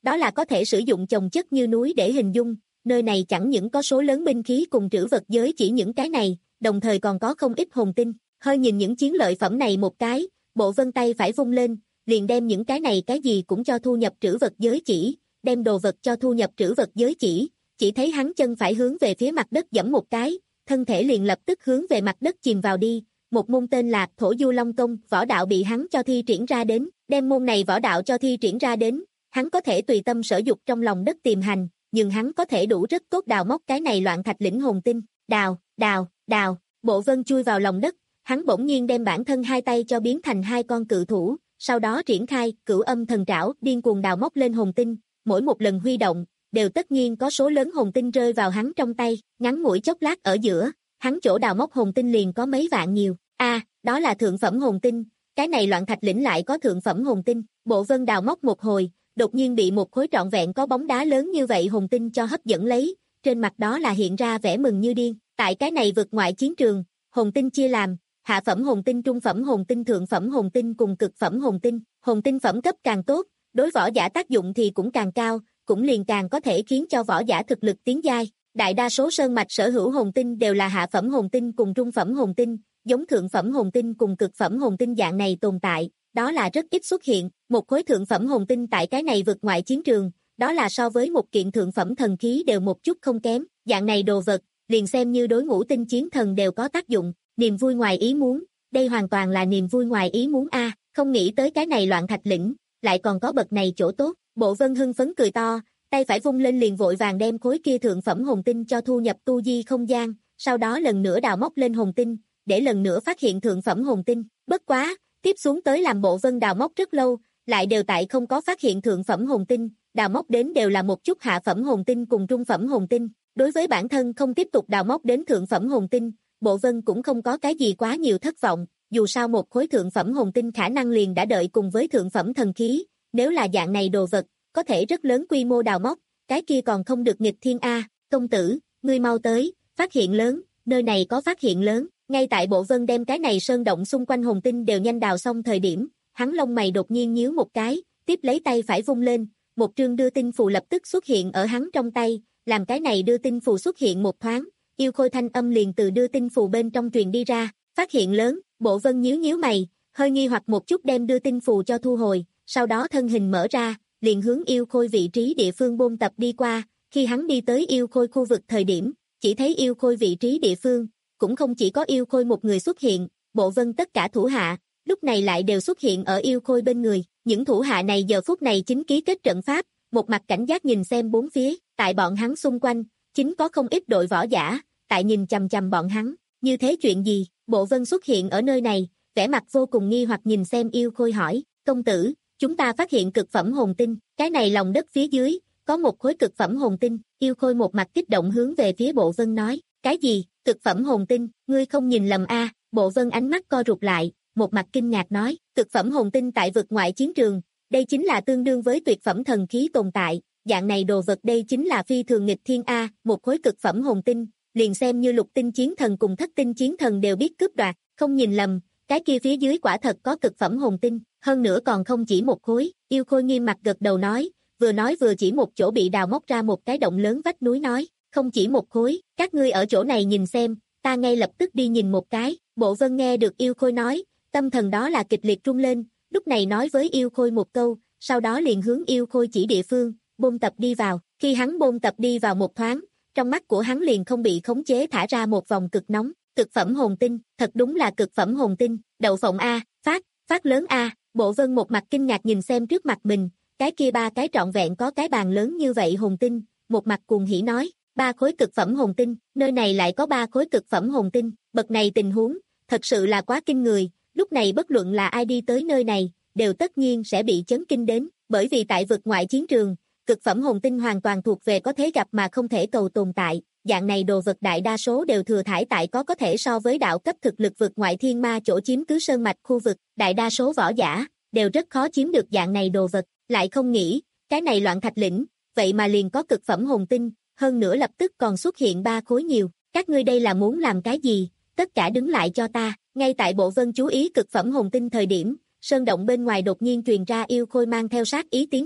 đó là có thể sử dụng chồng chất như núi để hình dung, nơi này chẳng những có số lớn binh khí cùng trữ vật giới chỉ những cái này, đồng thời còn có không ít hồn tinh. Hơi nhìn những chiến lợi phẩm này một cái, Bộ Vân tay phải vung lên, liền đem những cái này cái gì cũng cho thu nhập trữ vật giới chỉ, đem đồ vật cho thu nhập trữ vật giới chỉ, chỉ thấy hắn chân phải hướng về phía mặt đất giẫm một cái, thân thể liền lập tức hướng về mặt đất chìm vào đi, một môn tên là Thổ Du Long Công võ đạo bị hắn cho thi triển ra đến, đem môn này võ đạo cho thi triển ra đến, hắn có thể tùy tâm sở dục trong lòng đất tìm hành, nhưng hắn có thể đủ rất tốt đào móc cái này loạn thạch lĩnh hồn tinh, đào, đào, đào, Bộ Vân chui vào lòng đất, hắn bỗng nhiên đem bản thân hai tay cho biến thành hai con cự thủ, sau đó triển khai Cửu Âm Thần Trảo điên cuồng đào móc lên hồn tinh, mỗi một lần huy động, đều tất nhiên có số lớn hồn tinh rơi vào hắn trong tay, ngắn ngủi chốc lát ở giữa, hắn chỗ đào móc hồn tinh liền có mấy vạn nhiều. A, à, đó là thượng phẩm hồn tinh, cái này loạn thạch lĩnh lại có thượng phẩm hồn tinh. Bộ Vân đào móc một hồi, đột nhiên bị một khối trọn vẹn có bóng đá lớn như vậy hồn tinh cho hấp dẫn lấy, trên mặt đó là hiện ra vẻ mừng như điên. Tại cái này vực ngoại chiến trường, hồn tinh chia làm hạ phẩm hồn tinh, trung phẩm hồn tinh, thượng phẩm hồn tinh cùng cực phẩm hồn tinh. Hồn tinh phẩm cấp càng tốt, đối võ giả tác dụng thì cũng càng cao, cũng liền càng có thể khiến cho võ giả thực lực tiến giai. Đại đa số sơn mạch sở hữu hồn tinh đều là hạ phẩm hồn tinh cùng trung phẩm hồn tinh, giống thượng phẩm hồn tinh cùng cực phẩm hồn tinh dạng này tồn tại, đó là rất ít xuất hiện. Một khối thượng phẩm hồn tinh tại cái này vực ngoại chiến trường, đó là so với một kiện thượng phẩm thần khí đều một chút không kém, dạng này đồ vật, liền xem như đối ngũ tinh chiến thần đều có tác dụng. Niềm vui ngoài ý muốn, đây hoàn toàn là niềm vui ngoài ý muốn a, à, không nghĩ tới cái này loạn thạch lĩnh, lại còn có bậc này chỗ tốt. Bộ Vân hưng phấn cười to, tay phải vung lên liền vội vàng đem khối kia thượng phẩm hồn tinh cho thu nhập tu di không gian, sau đó lần nữa đào móc lên hồn tinh, để lần nữa phát hiện thượng phẩm hồn tinh. Bất quá, tiếp xuống tới làm Bộ Vân đào móc rất lâu, lại đều tại không có phát hiện thượng phẩm hồn tinh, đào móc đến đều là một chút hạ phẩm hồn tinh cùng trung phẩm hồn tinh. Đối với bản thân không tiếp tục đào móc đến thượng phẩm hồn tinh, Bộ Vân cũng không có cái gì quá nhiều thất vọng, dù sao một khối thượng phẩm hồn tinh khả năng liền đã đợi cùng với thượng phẩm thần khí, nếu là dạng này đồ vật, có thể rất lớn quy mô đào móc, cái kia còn không được nghịch thiên a. Công tử, ngươi mau tới, phát hiện lớn, nơi này có phát hiện lớn. Ngay tại Bộ Vân đem cái này sơn động xung quanh hồn tinh đều nhanh đào xong thời điểm, hắn lông mày đột nhiên nhíu một cái, tiếp lấy tay phải vung lên, một trương đưa tin phù lập tức xuất hiện ở hắn trong tay, làm cái này đưa tin phù xuất hiện một thoáng, yêu khôi thanh âm liền từ đưa tin phù bên trong truyền đi ra, phát hiện lớn. Bộ Vân nhíu nhíu mày, hơi nghi hoặc một chút đem đưa tin phù cho thu hồi, sau đó thân hình mở ra, liền hướng yêu khôi vị trí địa phương bôn tập đi qua. Khi hắn đi tới yêu khôi khu vực thời điểm, chỉ thấy yêu khôi vị trí địa phương, cũng không chỉ có yêu khôi một người xuất hiện, Bộ Vân tất cả thủ hạ, lúc này lại đều xuất hiện ở yêu khôi bên người. Những thủ hạ này giờ phút này chính ký kết trận pháp, một mặt cảnh giác nhìn xem bốn phía, tại bọn hắn xung quanh, chính có không ít đội võ giả, tại nhìn chằm chằm bọn hắn. Như thế chuyện gì? Bộ Vân xuất hiện ở nơi này, vẻ mặt vô cùng nghi hoặc nhìn xem yêu khôi hỏi, công tử, chúng ta phát hiện cực phẩm hồn tinh, cái này lòng đất phía dưới, có một khối cực phẩm hồn tinh. Yêu khôi một mặt kích động hướng về phía Bộ Vân nói, cái gì, cực phẩm hồn tinh, ngươi không nhìn lầm a? Bộ Vân ánh mắt co rụt lại, một mặt kinh ngạc nói, cực phẩm hồn tinh tại vực ngoại chiến trường, đây chính là tương đương với tuyệt phẩm thần khí tồn tại, dạng này đồ vật đây chính là phi thường nghịch thiên a, một khối cực phẩm hồn tinh, liền xem như lục tinh chiến thần cùng thất tinh chiến thần đều biết cướp đoạt, không nhìn lầm, cái kia phía dưới quả thật có cực phẩm hồn tinh, hơn nữa còn không chỉ một khối. Yêu khôi nghiêm mặt gật đầu nói, vừa nói vừa chỉ một chỗ bị đào móc ra một cái động lớn vách núi nói, không chỉ một khối, các ngươi ở chỗ này nhìn xem, ta ngay lập tức đi nhìn một cái. Bộ Vân nghe được yêu khôi nói, tâm thần đó là kịch liệt rung lên, lúc này nói với yêu khôi một câu, sau đó liền hướng yêu khôi chỉ địa phương, bôn tập đi vào. Khi hắn bôn tập đi vào một thoáng, trong mắt của hắn liền không bị khống chế thả ra một vòng cực nóng, cực phẩm hồn tinh, thật đúng là cực phẩm hồn tinh, đậu phộng a, phát, phát lớn a. Bộ Vân một mặt kinh ngạc nhìn xem trước mặt mình, cái kia ba cái trọn vẹn có cái bàn lớn như vậy hồn tinh, một mặt cuồng hỉ nói, ba khối cực phẩm hồn tinh, nơi này lại có ba khối cực phẩm hồn tinh, bậc này tình huống, thật sự là quá kinh người, lúc này bất luận là ai đi tới nơi này, đều tất nhiên sẽ bị chấn kinh đến, bởi vì tại vực ngoại chiến trường, cực phẩm hồn tinh hoàn toàn thuộc về có thể gặp mà không thể cầu tồn tại, dạng này đồ vật đại đa số đều thừa thải tại có có thể so với đạo cấp thực lực vực ngoại thiên ma chỗ chiếm cứ sơn mạch khu vực, đại đa số võ giả đều rất khó chiếm được dạng này đồ vật, lại không nghĩ, cái này loạn thạch lĩnh, vậy mà liền có cực phẩm hồn tinh, hơn nữa lập tức còn xuất hiện ba khối nhiều, các ngươi đây là muốn làm cái gì, tất cả đứng lại cho ta. Ngay tại Bộ Vân chú ý cực phẩm hồn tinh thời điểm, sơn động bên ngoài đột nhiên truyền ra yêu khôi mang theo sát ý tiếng quát,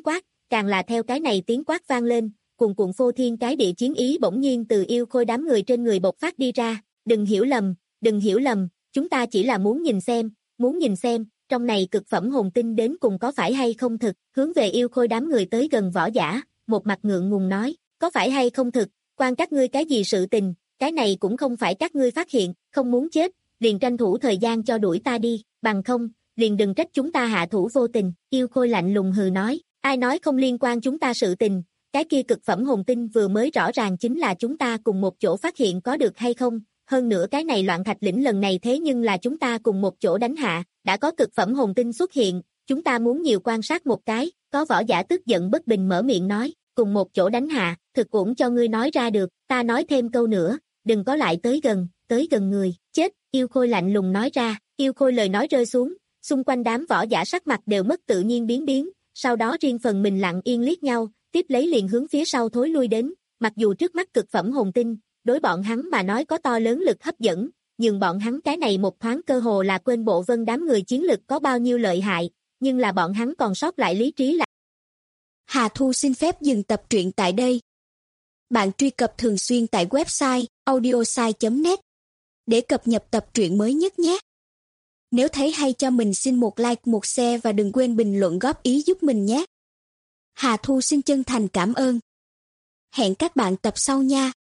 càng là theo cái này tiếng quát vang lên, cuồn cuộn phô thiên cái địa chiến ý bỗng nhiên từ yêu khôi đám người trên người bộc phát đi ra, đừng hiểu lầm, đừng hiểu lầm, chúng ta chỉ là muốn nhìn xem, muốn nhìn xem, trong này cực phẩm hồn tinh đến cùng có phải hay không thực, hướng về yêu khôi đám người tới gần võ giả, một mặt ngượng ngùng nói, có phải hay không thực, quan các ngươi cái gì sự tình, cái này cũng không phải các ngươi phát hiện, không muốn chết, liền tranh thủ thời gian cho đuổi ta đi, bằng không, liền đừng trách chúng ta hạ thủ vô tình, yêu khôi lạnh lùng hừ nói, ai nói không liên quan chúng ta sự tình, cái kia cực phẩm hồn tinh vừa mới rõ ràng chính là chúng ta cùng một chỗ phát hiện có được hay không, hơn nữa cái này loạn thạch lĩnh lần này thế nhưng là chúng ta cùng một chỗ đánh hạ, đã có cực phẩm hồn tinh xuất hiện, chúng ta muốn nhiều quan sát một cái, có võ giả tức giận bất bình mở miệng nói, cùng một chỗ đánh hạ, thực cũng cho ngươi nói ra được, ta nói thêm câu nữa, đừng có lại tới gần, tới gần người, chết, yêu khôi lạnh lùng nói ra, yêu khôi lời nói rơi xuống, xung quanh đám võ giả sắc mặt đều mất tự nhiên biến biến, sau đó riêng phần mình lặng yên liếc nhau, tiếp lấy liền hướng phía sau thối lui đến, mặc dù trước mắt cực phẩm hồn tinh, đối bọn hắn mà nói có to lớn lực hấp dẫn, nhưng bọn hắn cái này một thoáng cơ hồ là quên bộ vân đám người chiến lực có bao nhiêu lợi hại, nhưng là bọn hắn còn sót lại lý trí là. Hà Thu xin phép dừng tập truyện tại đây. Bạn truy cập thường xuyên tại website audiosai chấm net để cập nhật tập truyện mới nhất nhé. Nếu thấy hay cho mình xin một like, một share và đừng quên bình luận góp ý giúp mình nhé. Hà Thu xin chân thành cảm ơn. Hẹn các bạn tập sau nha.